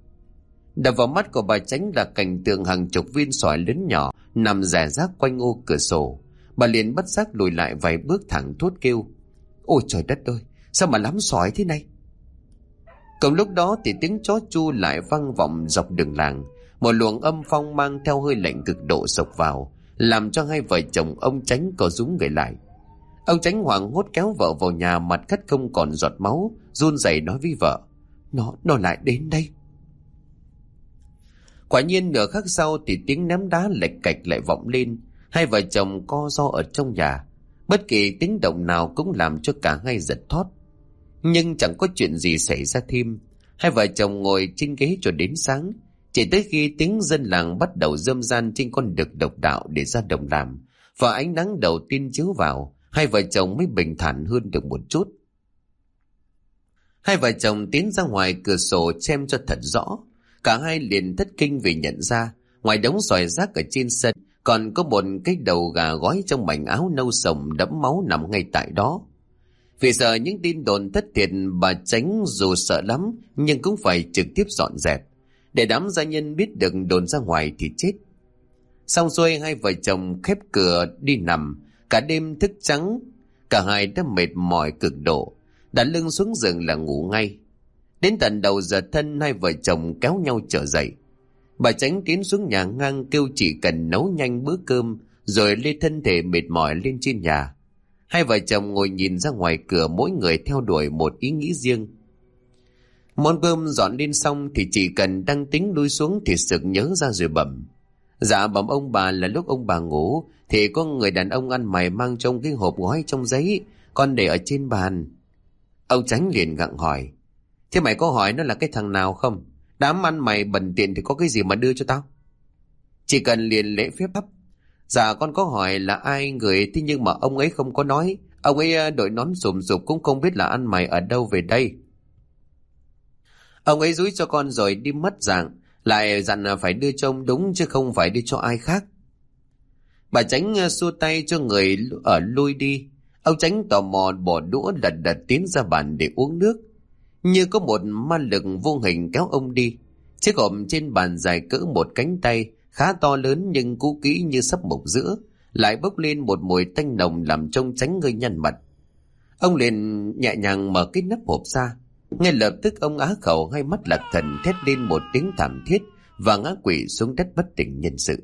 Speaker 1: Đập vào mắt của bà Chánh là cảnh tượng hàng chục viên sỏi lớn nhỏ nằm rải rác quanh ô cửa sổ. Bà liền bất giác lùi lại vài bước thẳng thốt kêu. Ôi trời đất ơi, sao mà lắm sỏi thế này? Cùng lúc đó thì tiếng chó Chu lại vang vọng dọc đường làng. Một luồng âm phong mang theo hơi lạnh cực độ sộc vào, làm cho hai vợ chồng ông Chánh co rúm người lại. Ông Chánh hoảng hốt kéo vợ vào nhà, mặt cắt không còn giọt máu, run rẩy nói với vợ. Nó lại đến đây. Quả nhiên nửa khắc sau thì tiếng ném đá lệch cạch lại vọng lên. Hai vợ chồng co ro ở trong nhà. Bất kỳ tiếng động nào cũng làm cho cả hai giật thót. Nhưng chẳng có chuyện gì xảy ra thêm. Hai vợ chồng ngồi trên ghế cho đến sáng. Chỉ tới khi tiếng dân làng bắt đầu râm ran trên con đực độc đạo để ra đồng làm, và ánh nắng đầu tiên chiếu vào, hai vợ chồng mới bình thản hơn được một chút. Hai vợ chồng tiến ra ngoài cửa sổ xem cho thật rõ. Cả hai liền thất kinh vì nhận ra ngoài đống sỏi rác ở trên sân còn có một cái đầu gà gói trong mảnh áo nâu sồng đẫm máu nằm ngay tại đó. Vì sợ những tin đồn thất thiệt, bà Chánh dù sợ lắm nhưng cũng phải trực tiếp dọn dẹp, để đám gia nhân biết được đồn ra ngoài thì chết. Xong xuôi, hai vợ chồng khép cửa đi nằm. Cả đêm thức trắng, cả hai đã mệt mỏi cực độ, đặt lưng xuống giường là ngủ ngay. Đến tận đầu giờ thân, hai vợ chồng kéo nhau trở dậy. Bà Chánh tiến xuống nhà ngang kêu chỉ cần nấu nhanh bữa cơm rồi lê thân thể mệt mỏi lên trên nhà. Hai vợ chồng ngồi nhìn ra ngoài cửa, mỗi người theo đuổi một ý nghĩ riêng. Món cơm dọn lên xong thì chỉ cần đang tính lui xuống thì sực nhớ ra rồi bẩm. Dạ bẩm ông bà, là lúc ông bà ngủ thì có người đàn ông ăn mày mang trong cái hộp gói trong giấy, con để ở trên bàn. Ông Chánh liền gặng hỏi: thế mày có hỏi nó là cái thằng nào không? Đám ăn mày bần tiện thì có cái gì mà đưa cho tao? Chỉ cần liền lễ phép đáp: dạ con có hỏi là ai người, thế nhưng mà ông ấy không có nói. Ông ấy đội nón sùm sụp cũng không biết là ăn mày ở đâu về đây. Ông ấy dúi cho con rồi đi mất dạng, lại dặn là phải đưa cho ông đúng chứ không phải đưa cho ai khác. Bà Chánh xua tay cho người ở lui đi. Ông Chánh tò mò bỏ đũa lật đật tiến ra bàn để uống nước. Như có một ma lực vô hình kéo ông đi. Chiếc hộp trên bàn dài cỡ một cánh tay, khá to lớn nhưng cũ kỹ như sắp mục giữa, lại bốc lên một mùi tanh nồng làm trông Chánh ngơi nhăn mặt. Ông liền nhẹ nhàng mở cái nắp hộp ra. Ngay lập tức ông á khẩu, hai mắt lạc thần, thét lên một tiếng thảm thiết và ngã quỵ xuống đất bất tỉnh nhân sự.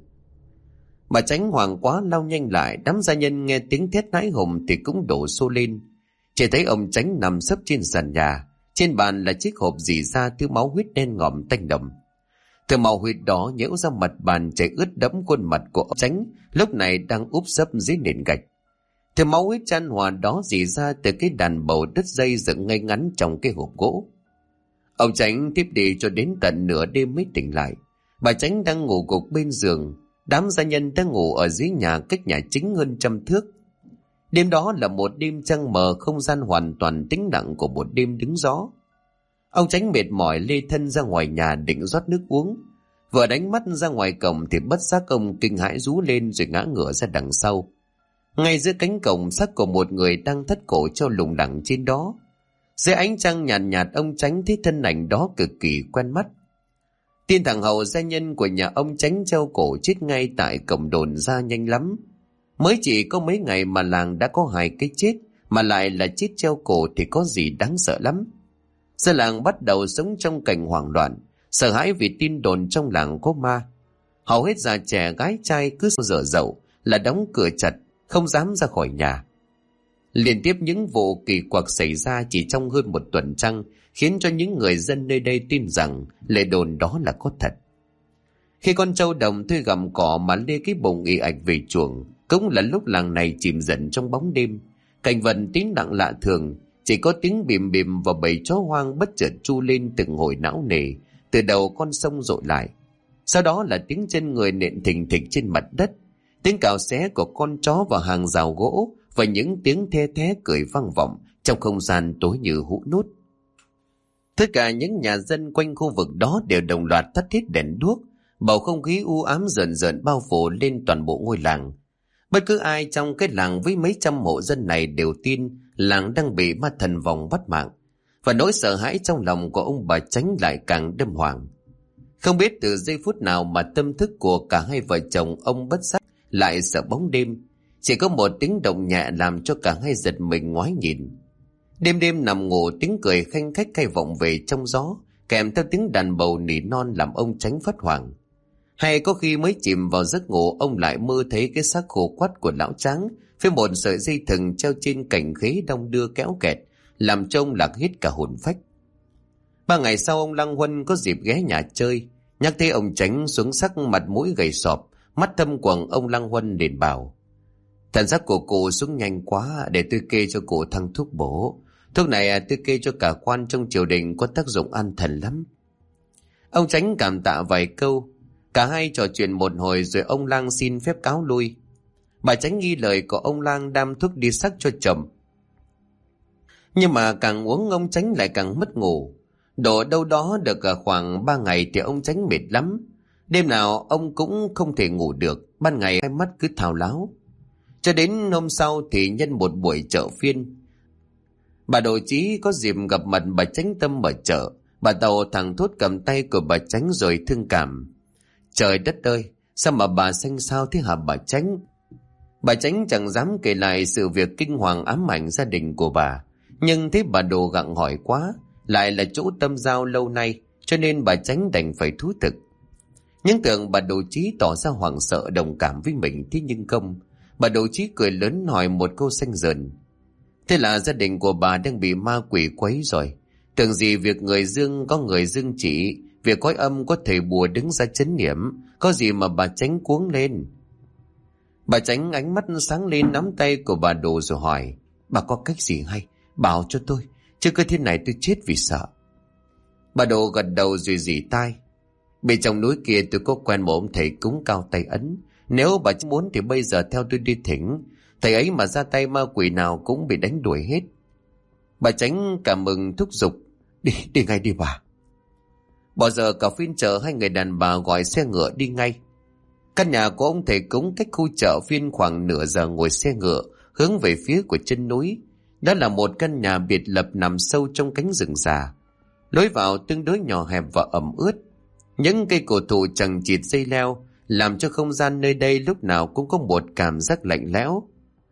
Speaker 1: Bà Chánh hoảng quá lao nhanh lại. Đám gia nhân nghe tiếng thét hãi hùng thì cũng đổ xô lên. Chỉ thấy ông Chánh nằm sấp trên sàn nhà. Trên bàn là chiếc hộp rỉ ra thứ máu huyết đen ngòm tanh đậm. Thứ màu huyết đó nhễu ra mặt bàn, chảy ướt đẫm khuôn mặt của ông Chánh lúc này đang úp sấp dưới nền gạch. Thứ máu huyết chan hòa đó rỉ ra từ cái đàn bầu đứt dây dựng ngay ngắn trong cái hộp gỗ. Ông Chánh tiếp đi cho đến tận nửa đêm mới tỉnh lại. Bà Chánh đang ngủ gục bên giường. Đám gia nhân đang ngủ ở dưới nhà cách nhà chính hơn 100 thước. Đêm đó là một đêm trăng mờ, không gian hoàn toàn tĩnh lặng của một đêm đứng gió. Ông Chánh mệt mỏi lê thân ra ngoài nhà định rót nước uống. Vừa đánh mắt ra ngoài cổng thì bất giác ông kinh hãi rú lên rồi ngã ngửa ra đằng sau. Ngay giữa cánh cổng, xác của một người đang thắt cổ treo lủng lẳng trên đó. Dưới ánh trăng nhàn nhạt, ông Chánh thấy thân ảnh đó cực kỳ quen mắt. Tiên thằng Hậu, gia nhân của nhà ông Chánh, treo cổ chết ngay tại cổng đồn ra nhanh lắm. Mới chỉ có mấy ngày mà làng đã có 2 cái chết, mà lại là chết treo cổ thì có gì đáng sợ lắm. Dân làng bắt đầu sống trong cảnh hoảng loạn, sợ hãi vì tin đồn trong làng có ma. Hầu hết già trẻ gái trai cứ dở dậu là đóng cửa chặt, không dám ra khỏi nhà. Liên tiếp những vụ kỳ quặc xảy ra chỉ trong hơn 1 tuần trăng, khiến cho những người dân nơi đây tin rằng lời đồn đó là có thật. Khi con trâu đồng thuê gặm cỏ mà lê cái bụng ì ạch về chuồng, cũng là lúc làng này chìm dần trong bóng đêm. Cảnh vật tĩnh lặng lạ thường, chỉ có tiếng bìm bìm và bầy chó hoang bất chợt tru lên từng hồi não nề từ đầu con sông dội lại. Sau đó là tiếng chân người nện thình thịch trên mặt đất, tiếng cào xé của con chó vào hàng rào gỗ và những tiếng the thé cười vang vọng trong không gian tối như hũ nút. Tất cả những nhà dân quanh khu vực đó đều đồng loạt tắt hết đèn đuốc, bầu không khí u ám dần dần bao phủ lên toàn bộ ngôi làng. Bất cứ ai trong cái làng với mấy trăm hộ dân này đều tin làng đang bị ma thần vòng bắt mạng, và nỗi sợ hãi trong lòng của ông bà Chánh lại càng đâm hoàng. Không biết từ giây phút nào mà tâm thức của cả hai vợ chồng ông bất giác lại sợ bóng đêm. Chỉ có một tiếng động nhẹ làm cho cả hai giật mình ngoái nhìn. Đêm đêm nằm ngủ, tiếng cười khanh khách hay vọng về trong gió, kèm theo tiếng đàn bầu nỉ non làm ông Chánh phát hoảng. Hay có khi mới chìm vào giấc ngủ, ông lại mơ thấy cái xác khô quắt của lão Tráng với một sợi dây thừng treo trên cành khế đong đưa kéo kẹt, làm cho ông lạc hết cả hồn phách. 3 ngày sau, ông Lăng Huân có dịp ghé nhà chơi, nhắc thấy ông Chánh xuống sắc mặt mũi gầy sọp, mắt thâm quầng. Ông Lăng Huân liền bảo: thần sắc của cụ xuống nhanh quá, để tôi kê cho cụ thăng thuốc bổ. Thuốc này tôi kê cho cả quan trong triều đình, có tác dụng an thần lắm. Ông Chánh cảm tạ vài câu, cả hai trò chuyện một hồi rồi ông Lang xin phép cáo lui. Bà Chánh nghi lời của ông Lang đam thuốc đi sắc cho chồng. Nhưng mà càng uống ông Chánh lại càng mất ngủ. Đổ đâu đó được khoảng 3 ngày thì ông Chánh mệt lắm. Đêm nào ông cũng không thể ngủ được, ban ngày hai mắt cứ thao láo. Cho đến hôm sau thì nhân một buổi chợ phiên, bà Đồ Chí có dịp gặp mặt bà Chánh Tâm ở chợ. Bà Tàu thẳng thốt cầm tay của bà Chánh rồi thương cảm. Trời đất ơi, sao mà bà xanh xao thế hả bà Chánh? Bà Chánh chẳng dám kể lại sự việc kinh hoàng ám ảnh gia đình của bà. Nhưng thấy bà Đồ gặng hỏi quá, lại là chỗ tâm giao lâu nay, cho nên bà Chánh đành phải thú thực. Nhưng tưởng bà Đồ Chí tỏ ra hoảng sợ đồng cảm với mình, thế nhưng không. Bà Đồ Chí cười lớn hỏi một câu xanh dờn. Thế là gia đình của bà đang bị ma quỷ quấy rồi. Tưởng gì việc người dương có người dương chỉ, việc cõi âm có thầy bùa đứng ra chấn niệm, có gì mà bà Chánh cuống lên. Bà Chánh ánh mắt sáng lên nắm tay của bà Đồ rồi hỏi, bà có cách gì hay, bảo cho tôi, chứ cứ thế này tôi chết vì sợ. Bà Đồ gật đầu rồi rỉ tai. Bên trong núi kia tôi có quen một ông thầy cúng cao tay ấn. Nếu bà muốn thì bây giờ theo tôi đi thỉnh. Thầy ấy mà ra tay ma quỷ nào cũng bị đánh đuổi hết. Bà Chánh cảm mừng thúc giục. Đi ngay đi bà. Bỏ giờ cả phiên chợ, hai người đàn bà gọi xe ngựa đi ngay. Căn nhà của ông thầy cúng cách khu chợ phiên khoảng nửa giờ ngồi xe ngựa hướng về phía của chân núi. Đó là một căn nhà biệt lập nằm sâu trong cánh rừng già. Lối vào tương đối nhỏ hẹp và ẩm ướt. Những cây cổ thụ chằng chịt dây leo làm cho không gian nơi đây lúc nào cũng có một cảm giác lạnh lẽo.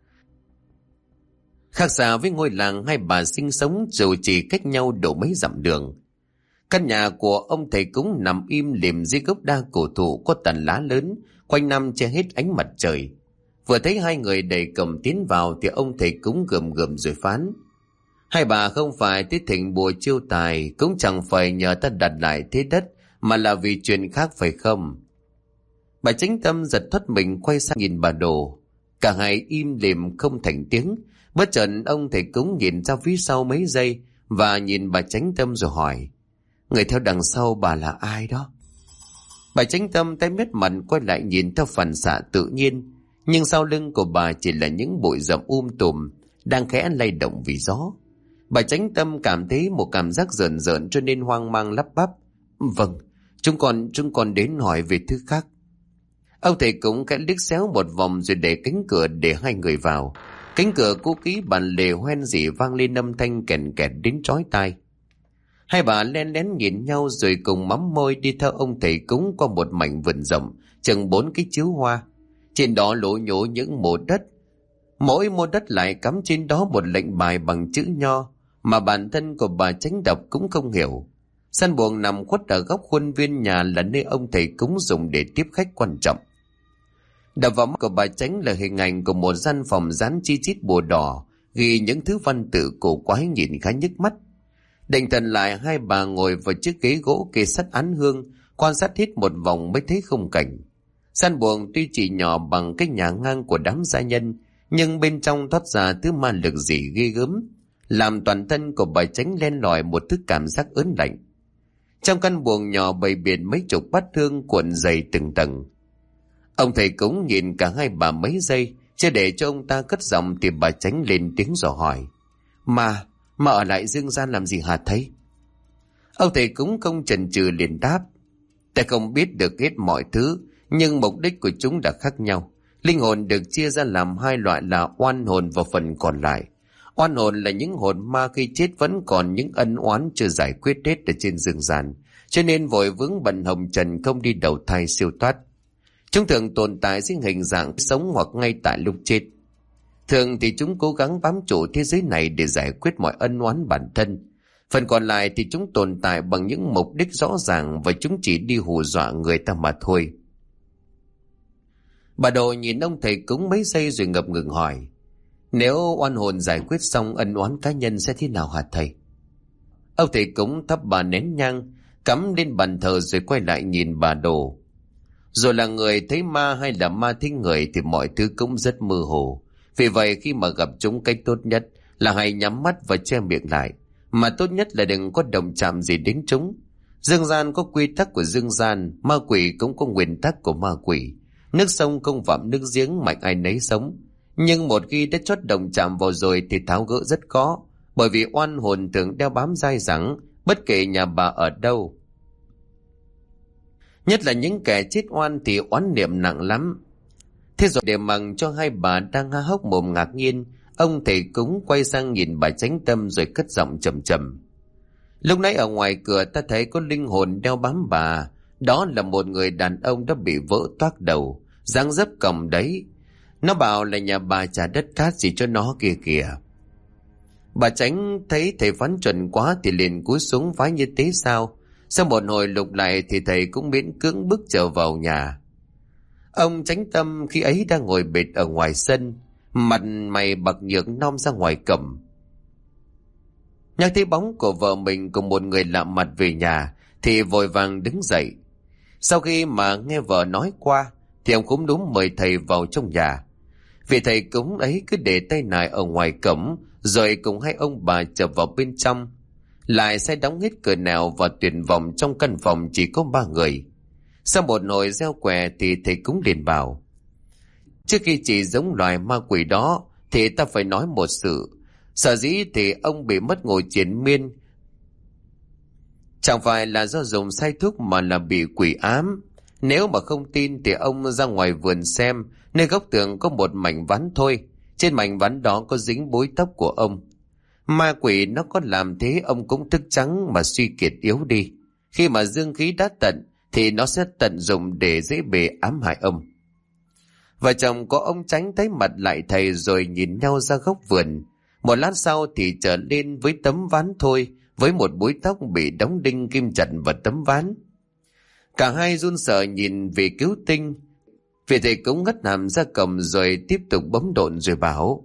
Speaker 1: Khác xa với ngôi làng hai bà sinh sống dù chỉ cách nhau độ mấy dặm đường. Căn nhà của ông thầy cúng nằm im lìm dưới gốc đa cổ thụ có tàn lá lớn, quanh năm che hết ánh mặt trời. Vừa thấy hai người đẩy cầm tiến vào thì ông thầy cúng gườm gườm rồi phán. Hai bà không phải tới thỉnh bùa chiêu tài, cũng chẳng phải nhờ ta đặt lại thế đất, mà là vì chuyện khác phải không? Bà Chánh Tâm giật thoát mình quay sang nhìn bà Đồ. Cả hai im lìm không thành tiếng. Bất chợt ông thầy cúng nhìn ra phía sau mấy giây và nhìn bà Chánh Tâm rồi hỏi, người theo đằng sau bà là ai đó? Bà Chánh Tâm tái mét mặt quay lại nhìn theo phản xạ tự nhiên, nhưng sau lưng của bà chỉ là những bụi rậm tùm đang khẽ lay động vì gió. Bà Chánh Tâm cảm thấy một cảm giác rợn rợn cho nên hoang mang lắp bắp. Vâng, chúng con đến hỏi về thứ khác. Ông thầy cũng khẽ liếc xéo một vòng rồi để cánh cửa để hai người vào. Cánh cửa cũ kỹ bàn lề hoen rỉ vang lên âm thanh kèn kẹt đến chói tai. Hai bà len lén nhìn nhau rồi cùng mắm môi đi theo ông thầy cúng qua một mảnh vườn rộng, chừng 4 cái chiếu hoa. Trên đó lố nhố những mô đất. Mỗi mô đất lại cắm trên đó một lệnh bài bằng chữ nho mà bản thân của bà Chánh đọc cũng không hiểu. Sân buồng nằm khuất ở góc khuôn viên nhà là nơi ông thầy cúng dùng để tiếp khách quan trọng. Đập vào mắt của bà Chánh là hình ảnh của một gian phòng dán chi chít bùa đỏ, ghi những thứ văn tự cổ quái nhìn khá nhức mắt. Định thần lại, hai bà ngồi vào chiếc ghế gỗ kê sát án hương, quan sát hết một vòng mới thấy khung cảnh. Gian buồng tuy chỉ nhỏ bằng cái nhà ngang của đám gia nhân, nhưng bên trong thoát ra thứ ma lực gì ghê gớm, làm toàn thân của bà Chánh len lỏi một thứ cảm giác ớn lạnh. Trong căn buồng nhỏ bày biện mấy chục bát hương cuộn dày từng tầng. Ông thầy cúng nhìn cả hai bà mấy giây, chưa để cho ông ta cất giọng thì bà Chánh lên tiếng dò hỏi. Mà ở lại dương gian làm gì hả thầy? Ông thầy cúng không chần chừ liền đáp. Ta không biết được hết mọi thứ, nhưng mục đích của chúng đã khác nhau. Linh hồn được chia ra làm hai loại là oan hồn và phần còn lại. Oan hồn là những hồn ma khi chết vẫn còn những ân oán chưa giải quyết hết ở trên dương gian, cho nên vội vướng bận hồng trần không đi đầu thai siêu thoát. Chúng thường tồn tại dưới hình dạng sống hoặc ngay tại lúc chết. Thường thì chúng cố gắng bám trụ thế giới này để giải quyết mọi ân oán bản thân. Phần còn lại thì chúng tồn tại bằng những mục đích rõ ràng và chúng chỉ đi hù dọa người ta mà thôi. Bà Đồ nhìn ông thầy cúng mấy giây rồi ngập ngừng hỏi. Nếu oan hồn giải quyết xong ân oán cá nhân sẽ thế nào hả thầy? Ông thầy cúng thắp bà nén nhang, cắm lên bàn thờ rồi quay lại nhìn bà Đồ. Rồi là người thấy ma hay là ma thấy người thì mọi thứ cũng rất mơ hồ. Vì vậy khi mà gặp chúng, cách tốt nhất là hãy nhắm mắt và che miệng lại. Mà tốt nhất là đừng có động chạm gì đến chúng. Dương gian có quy tắc của dương gian, ma quỷ cũng có nguyên tắc của ma quỷ. Nước sông không phạm nước giếng, mạnh ai nấy sống. Nhưng một khi đã chót động chạm vào rồi thì tháo gỡ rất khó, bởi vì oan hồn thường đeo bám dai dẳng bất kể nhà bà ở đâu. Nhất là những kẻ chết oan thì oán niệm nặng lắm. Thế rồi để mặc cho hai bà đang há hốc mồm ngạc nhiên, ông thầy cúng quay sang nhìn bà Chánh Tâm rồi cất giọng trầm trầm. Lúc nãy ở ngoài cửa ta thấy có linh hồn đeo bám bà. Đó là một người đàn ông đã bị vỡ toác đầu, dáng dấp còng đấy. Nó bảo là nhà bà trả đất cát gì cho nó kìa kìa. Bà Chánh thấy thầy phán chuẩn quá thì liền cúi xuống vái như thế sao. Sau một hồi lục lại thì thầy cũng miễn cưỡng bước trở vào nhà. Ông Chánh Tâm khi ấy đang ngồi bệt ở ngoài sân, mặt mày bạc nhược non ra ngoài cổng. Nhắc thấy bóng của vợ mình cùng một người lạ mặt về nhà thì vội vàng đứng dậy. Sau khi mà nghe vợ nói qua thì ông cũng đúng mời thầy vào trong nhà. Vì thầy cúng ấy cứ để tay nải ở ngoài cổng rồi cùng hai ông bà trở vào bên trong. Lại sẽ đóng hết cửa nào và tuyệt vọng trong căn phòng chỉ có 3 người. Sau một hồi gieo quẻ thì thầy cúng liền bảo: trước khi chỉ giống loài ma quỷ đó thì ta phải nói một sự. Sở dĩ thì ông bị mất ngồi triền miên chẳng phải là do dùng sai thuốc mà là bị quỷ ám. Nếu mà không tin thì ông ra ngoài vườn xem, nơi góc tường có một mảnh ván thôi. Trên mảnh ván đó có dính búi tóc của ông. Ma quỷ nó có làm thế ông cũng thức trắng mà suy kiệt yếu đi. Khi mà dương khí đã tận thì nó sẽ tận dụng để dễ bề ám hại ông. Vợ chồng có ông Chánh thấy mặt lại thầy rồi nhìn nhau ra góc vườn. Một lát sau thì trở lên với tấm ván thôi, với một búi tóc bị đóng đinh kim chặt vào tấm ván. Cả hai run sợ nhìn về cứu tinh. Vì thầy cũng ngất hàm ra cầm rồi tiếp tục bấm độn rồi bảo: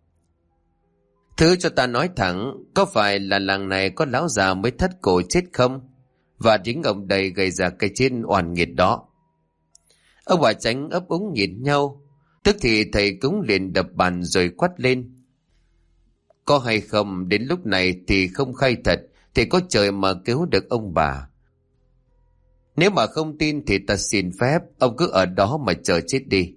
Speaker 1: thứ cho ta nói thẳng, có phải là làng này có lão già mới thắt cổ chết không? Và chính ông đây gây ra cái chết oan nghiệt đó. Ông bà Chánh ấp úng nhìn nhau. Tức thì thầy cũng liền đập bàn rồi quát lên: có hay không đến lúc này thì không khai thật thì có trời mà cứu được ông bà. Nếu mà không tin thì ta xin phép ông cứ ở đó mà chờ chết đi.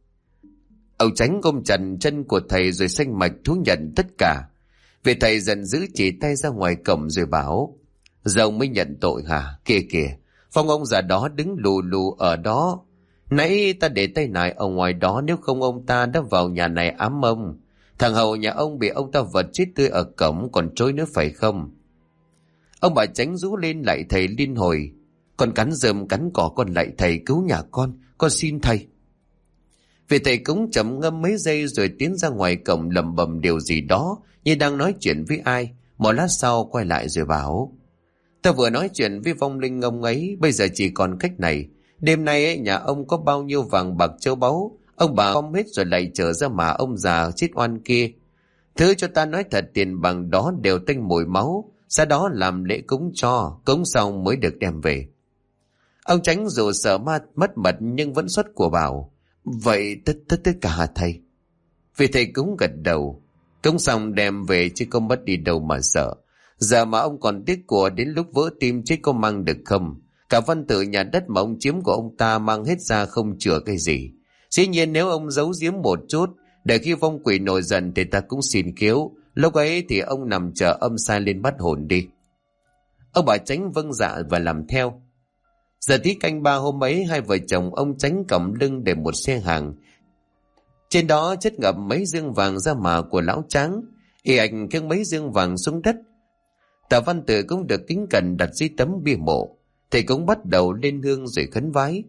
Speaker 1: Ông Chánh ôm chặt chân của thầy rồi xanh mạch thú nhận tất cả. Vì thầy giận dữ chỉ tay ra ngoài cổng rồi bảo: giờ ông mới nhận tội hả? Kìa kìa, phong ông già đó đứng lù lù ở đó. Nãy ta để tay nải ở ngoài đó, nếu không ông ta đã vào nhà này ám ông. Thằng hầu nhà ông bị ông ta vật chết tươi ở cổng còn trối nữa phải không? Ông bà Chánh rú lên lại thầy liên hồi: con cắn rơm cắn cỏ, con lại thầy cứu nhà con xin thầy. Vì thầy cũng chậm ngâm mấy giây rồi tiến ra ngoài cổng lẩm bẩm điều gì đó như đang nói chuyện với ai. Một lát sau quay lại rồi bảo: ta vừa nói chuyện với vong linh ông ấy, bây giờ chỉ còn cách này. Đêm nay ấy, nhà ông có bao nhiêu vàng bạc châu báu, ông bà gom hết rồi lại trở ra mà ông già chết oan kia. Thứ cho ta nói thật, tiền bằng đó đều tanh mùi máu, sau đó làm lễ cúng cho, cúng xong mới được đem về. Ông Chánh dù sợ ma mất mật nhưng vẫn xuất của bảo: vậy tất cả hả thầy? Vì thầy cũng gật đầu. Cúng xong đem về chứ không mất đi đâu mà sợ. Giờ mà ông còn tiếc của đến lúc vỡ tim chết có mang được không? Cả văn tự nhà đất mà ông chiếm của ông ta mang hết ra không chừa cái gì. Dĩ nhiên nếu ông giấu giếm một chút, để khi vong quỷ nổi giận thì ta cũng xin cứu. Lúc ấy thì ông nằm chờ âm sai lên bắt hồn đi. Ông bà Chánh vâng dạ và làm theo. Giờ tí canh 3 hôm ấy, hai vợ chồng ông Chánh cầm lưng để một xe hàng. Trên đó chất ngập mấy dương vàng da mà của lão Tráng. Y ảnh khiêng mấy dương vàng xuống đất. Tạ Văn Tử cũng được kính cẩn đặt dưới tấm bia mộ. Thầy cũng bắt đầu lên hương rồi khấn vái: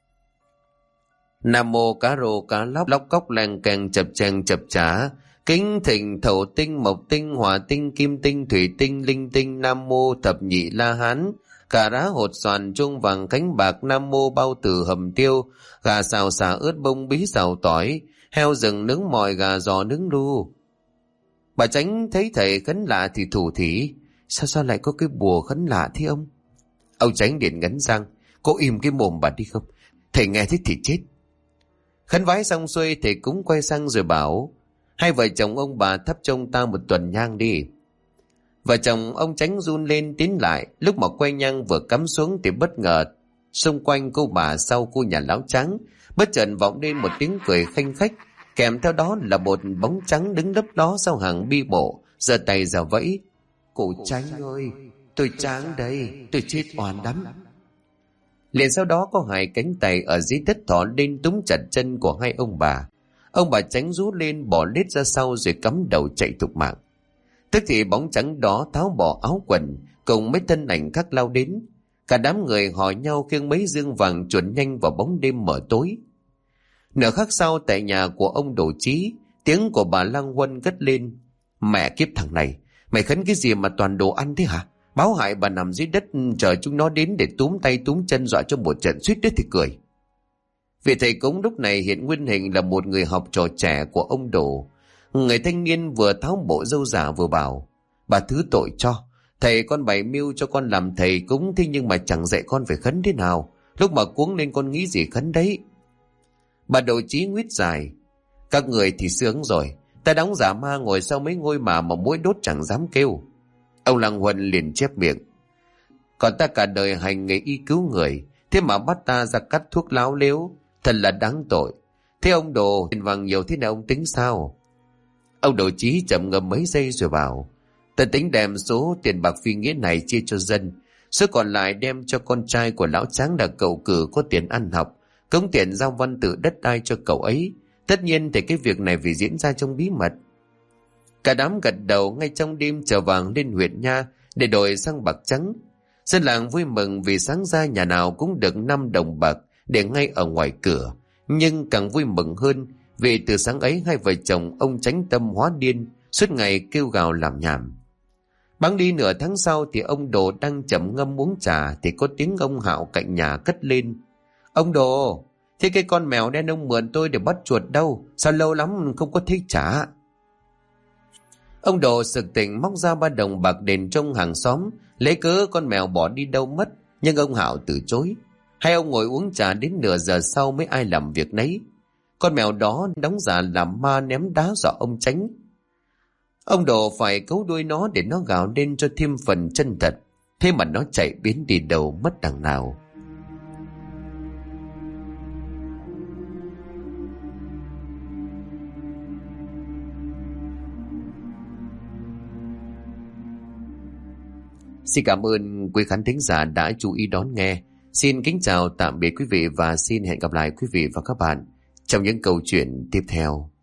Speaker 1: Nam mô cá rô cá lóc, lóc cóc leng keng chập cheng chập chả. Kính thịnh thổ tinh mộc tinh hỏa tinh kim tinh thủy tinh linh tinh. Nam mô thập nhị la hán. Cà rá hột xoàn chuông vàng cánh bạc. Nam mô bao tử hầm tiêu. Gà xào xả ướt bông bí xào tỏi. Heo rừng nướng mòi gà giò nướng lu. Bà Chánh thấy thầy khấn lạ thì thủ thỉ: Sao lại có cái bùa khấn lạ thế ông? Ông Chánh điện ngấn răng: Cô im cái mồm bà đi không? Thầy nghe thấy thì chết. Khấn vái xong xuôi thầy cũng quay sang rồi bảo: hai vợ chồng ông bà thắp cho ông ta một tuần nhang đi. Vợ chồng ông Chánh run lên tiến lại. Lúc mà quay nhang vừa cắm xuống thì bất ngờ xung quanh cô bà sau khu nhà lão Trắng bất chợt vọng lên một tiếng cười khanh khách, kèm theo đó là một bóng trắng đứng lấp ló sau hàng bi mộ giơ tay ra vẫy. Cụ Chánh ơi, tôi Tráng đây, tôi chết oan lắm. Liền sau đó có hai cánh tay ở dưới đất thỏ lên túm chặt chân của hai ông bà. Ông bà Chánh rú lên bỏ lết ra sau rồi cắm đầu chạy thục mạng. Tức thì bóng trắng đó tháo bỏ áo quần cùng mấy thân ảnh khác lao đến. Cả đám người hỏi nhau khiêng mấy dương vàng chuồn nhanh vào bóng đêm mờ tối. Nửa khắc sau tại nhà của ông Đồ Chí, tiếng của bà Lăng Huân cất lên. Mẹ kiếp thằng này, mày khấn cái gì mà toàn đồ ăn thế hả? Báo hại bà nằm dưới đất chờ chúng nó đến để túm tay túm chân dọa cho một trận suýt đứt thì cười. Vị thầy cúng lúc này hiện nguyên hình là một người học trò trẻ của ông Đồ. Người thanh niên vừa tháo bộ râu giả vừa bảo: bà thứ tội cho, thầy con bày mưu cho con làm thầy cúng, thế nhưng mà chẳng dạy con phải khấn thế nào. Lúc mà cuống lên con nghĩ gì khấn đấy. Bà Đồ Chí nguyết dài: các người thì sướng rồi, ta đóng giả ma ngồi sau mấy ngôi mà mũi đốt chẳng dám kêu. Ông Lăng Huân liền chép miệng: còn ta cả đời hành nghề y cứu người, thế mà bắt ta ra cắt thuốc láo lếu, thật là đáng tội. Thế ông Đồ tiền vàng nhiều thế nào ông tính sao? Ông Đồ Chí chậm ngâm mấy giây rồi bảo: ta tính đem số tiền bạc phi nghĩa này chia cho dân, số còn lại đem cho con trai của lão Tráng là cậu Cử có tiền ăn học, cống tiền giao văn tự đất đai cho cậu ấy. Tất nhiên thì cái việc này phải diễn ra trong bí mật. Cả đám gật đầu. Ngay trong đêm chở vàng lên huyện nha để đổi sang bạc trắng. Dân làng vui mừng vì sáng ra nhà nào cũng được 5 đồng bạc để ngay ở ngoài cửa. Nhưng càng vui mừng hơn vì từ sáng ấy hai vợ chồng ông Chánh tâm hóa điên, suốt ngày kêu gào làm nhảm. Bẵng đi nửa tháng sau thì ông Đồ đang chậm ngâm uống trà thì có tiếng ông Hạo cạnh nhà cất lên: ông Đồ, thế cái con mèo đen ông mượn tôi để bắt chuột đâu? Sao lâu lắm không có thấy trả? Ông Đồ sực tỉnh móc ra 3 đồng bạc đền trong hàng xóm, lấy cớ con mèo bỏ đi đâu mất, nhưng ông Hạo từ chối. Hai ông ngồi uống trà đến nửa giờ sau mới ai làm việc nấy. Con mèo đó đóng giả làm ma ném đá dọa ông Chánh. Ông Đồ phải cấu đuôi nó để nó gào lên cho thêm phần chân thật. Thế mà nó chạy biến đi đâu mất đằng nào. Xin cảm ơn quý khán thính giả đã chú ý đón nghe. Xin kính chào tạm biệt quý vị và xin hẹn gặp lại quý vị và các bạn trong những câu chuyện tiếp theo.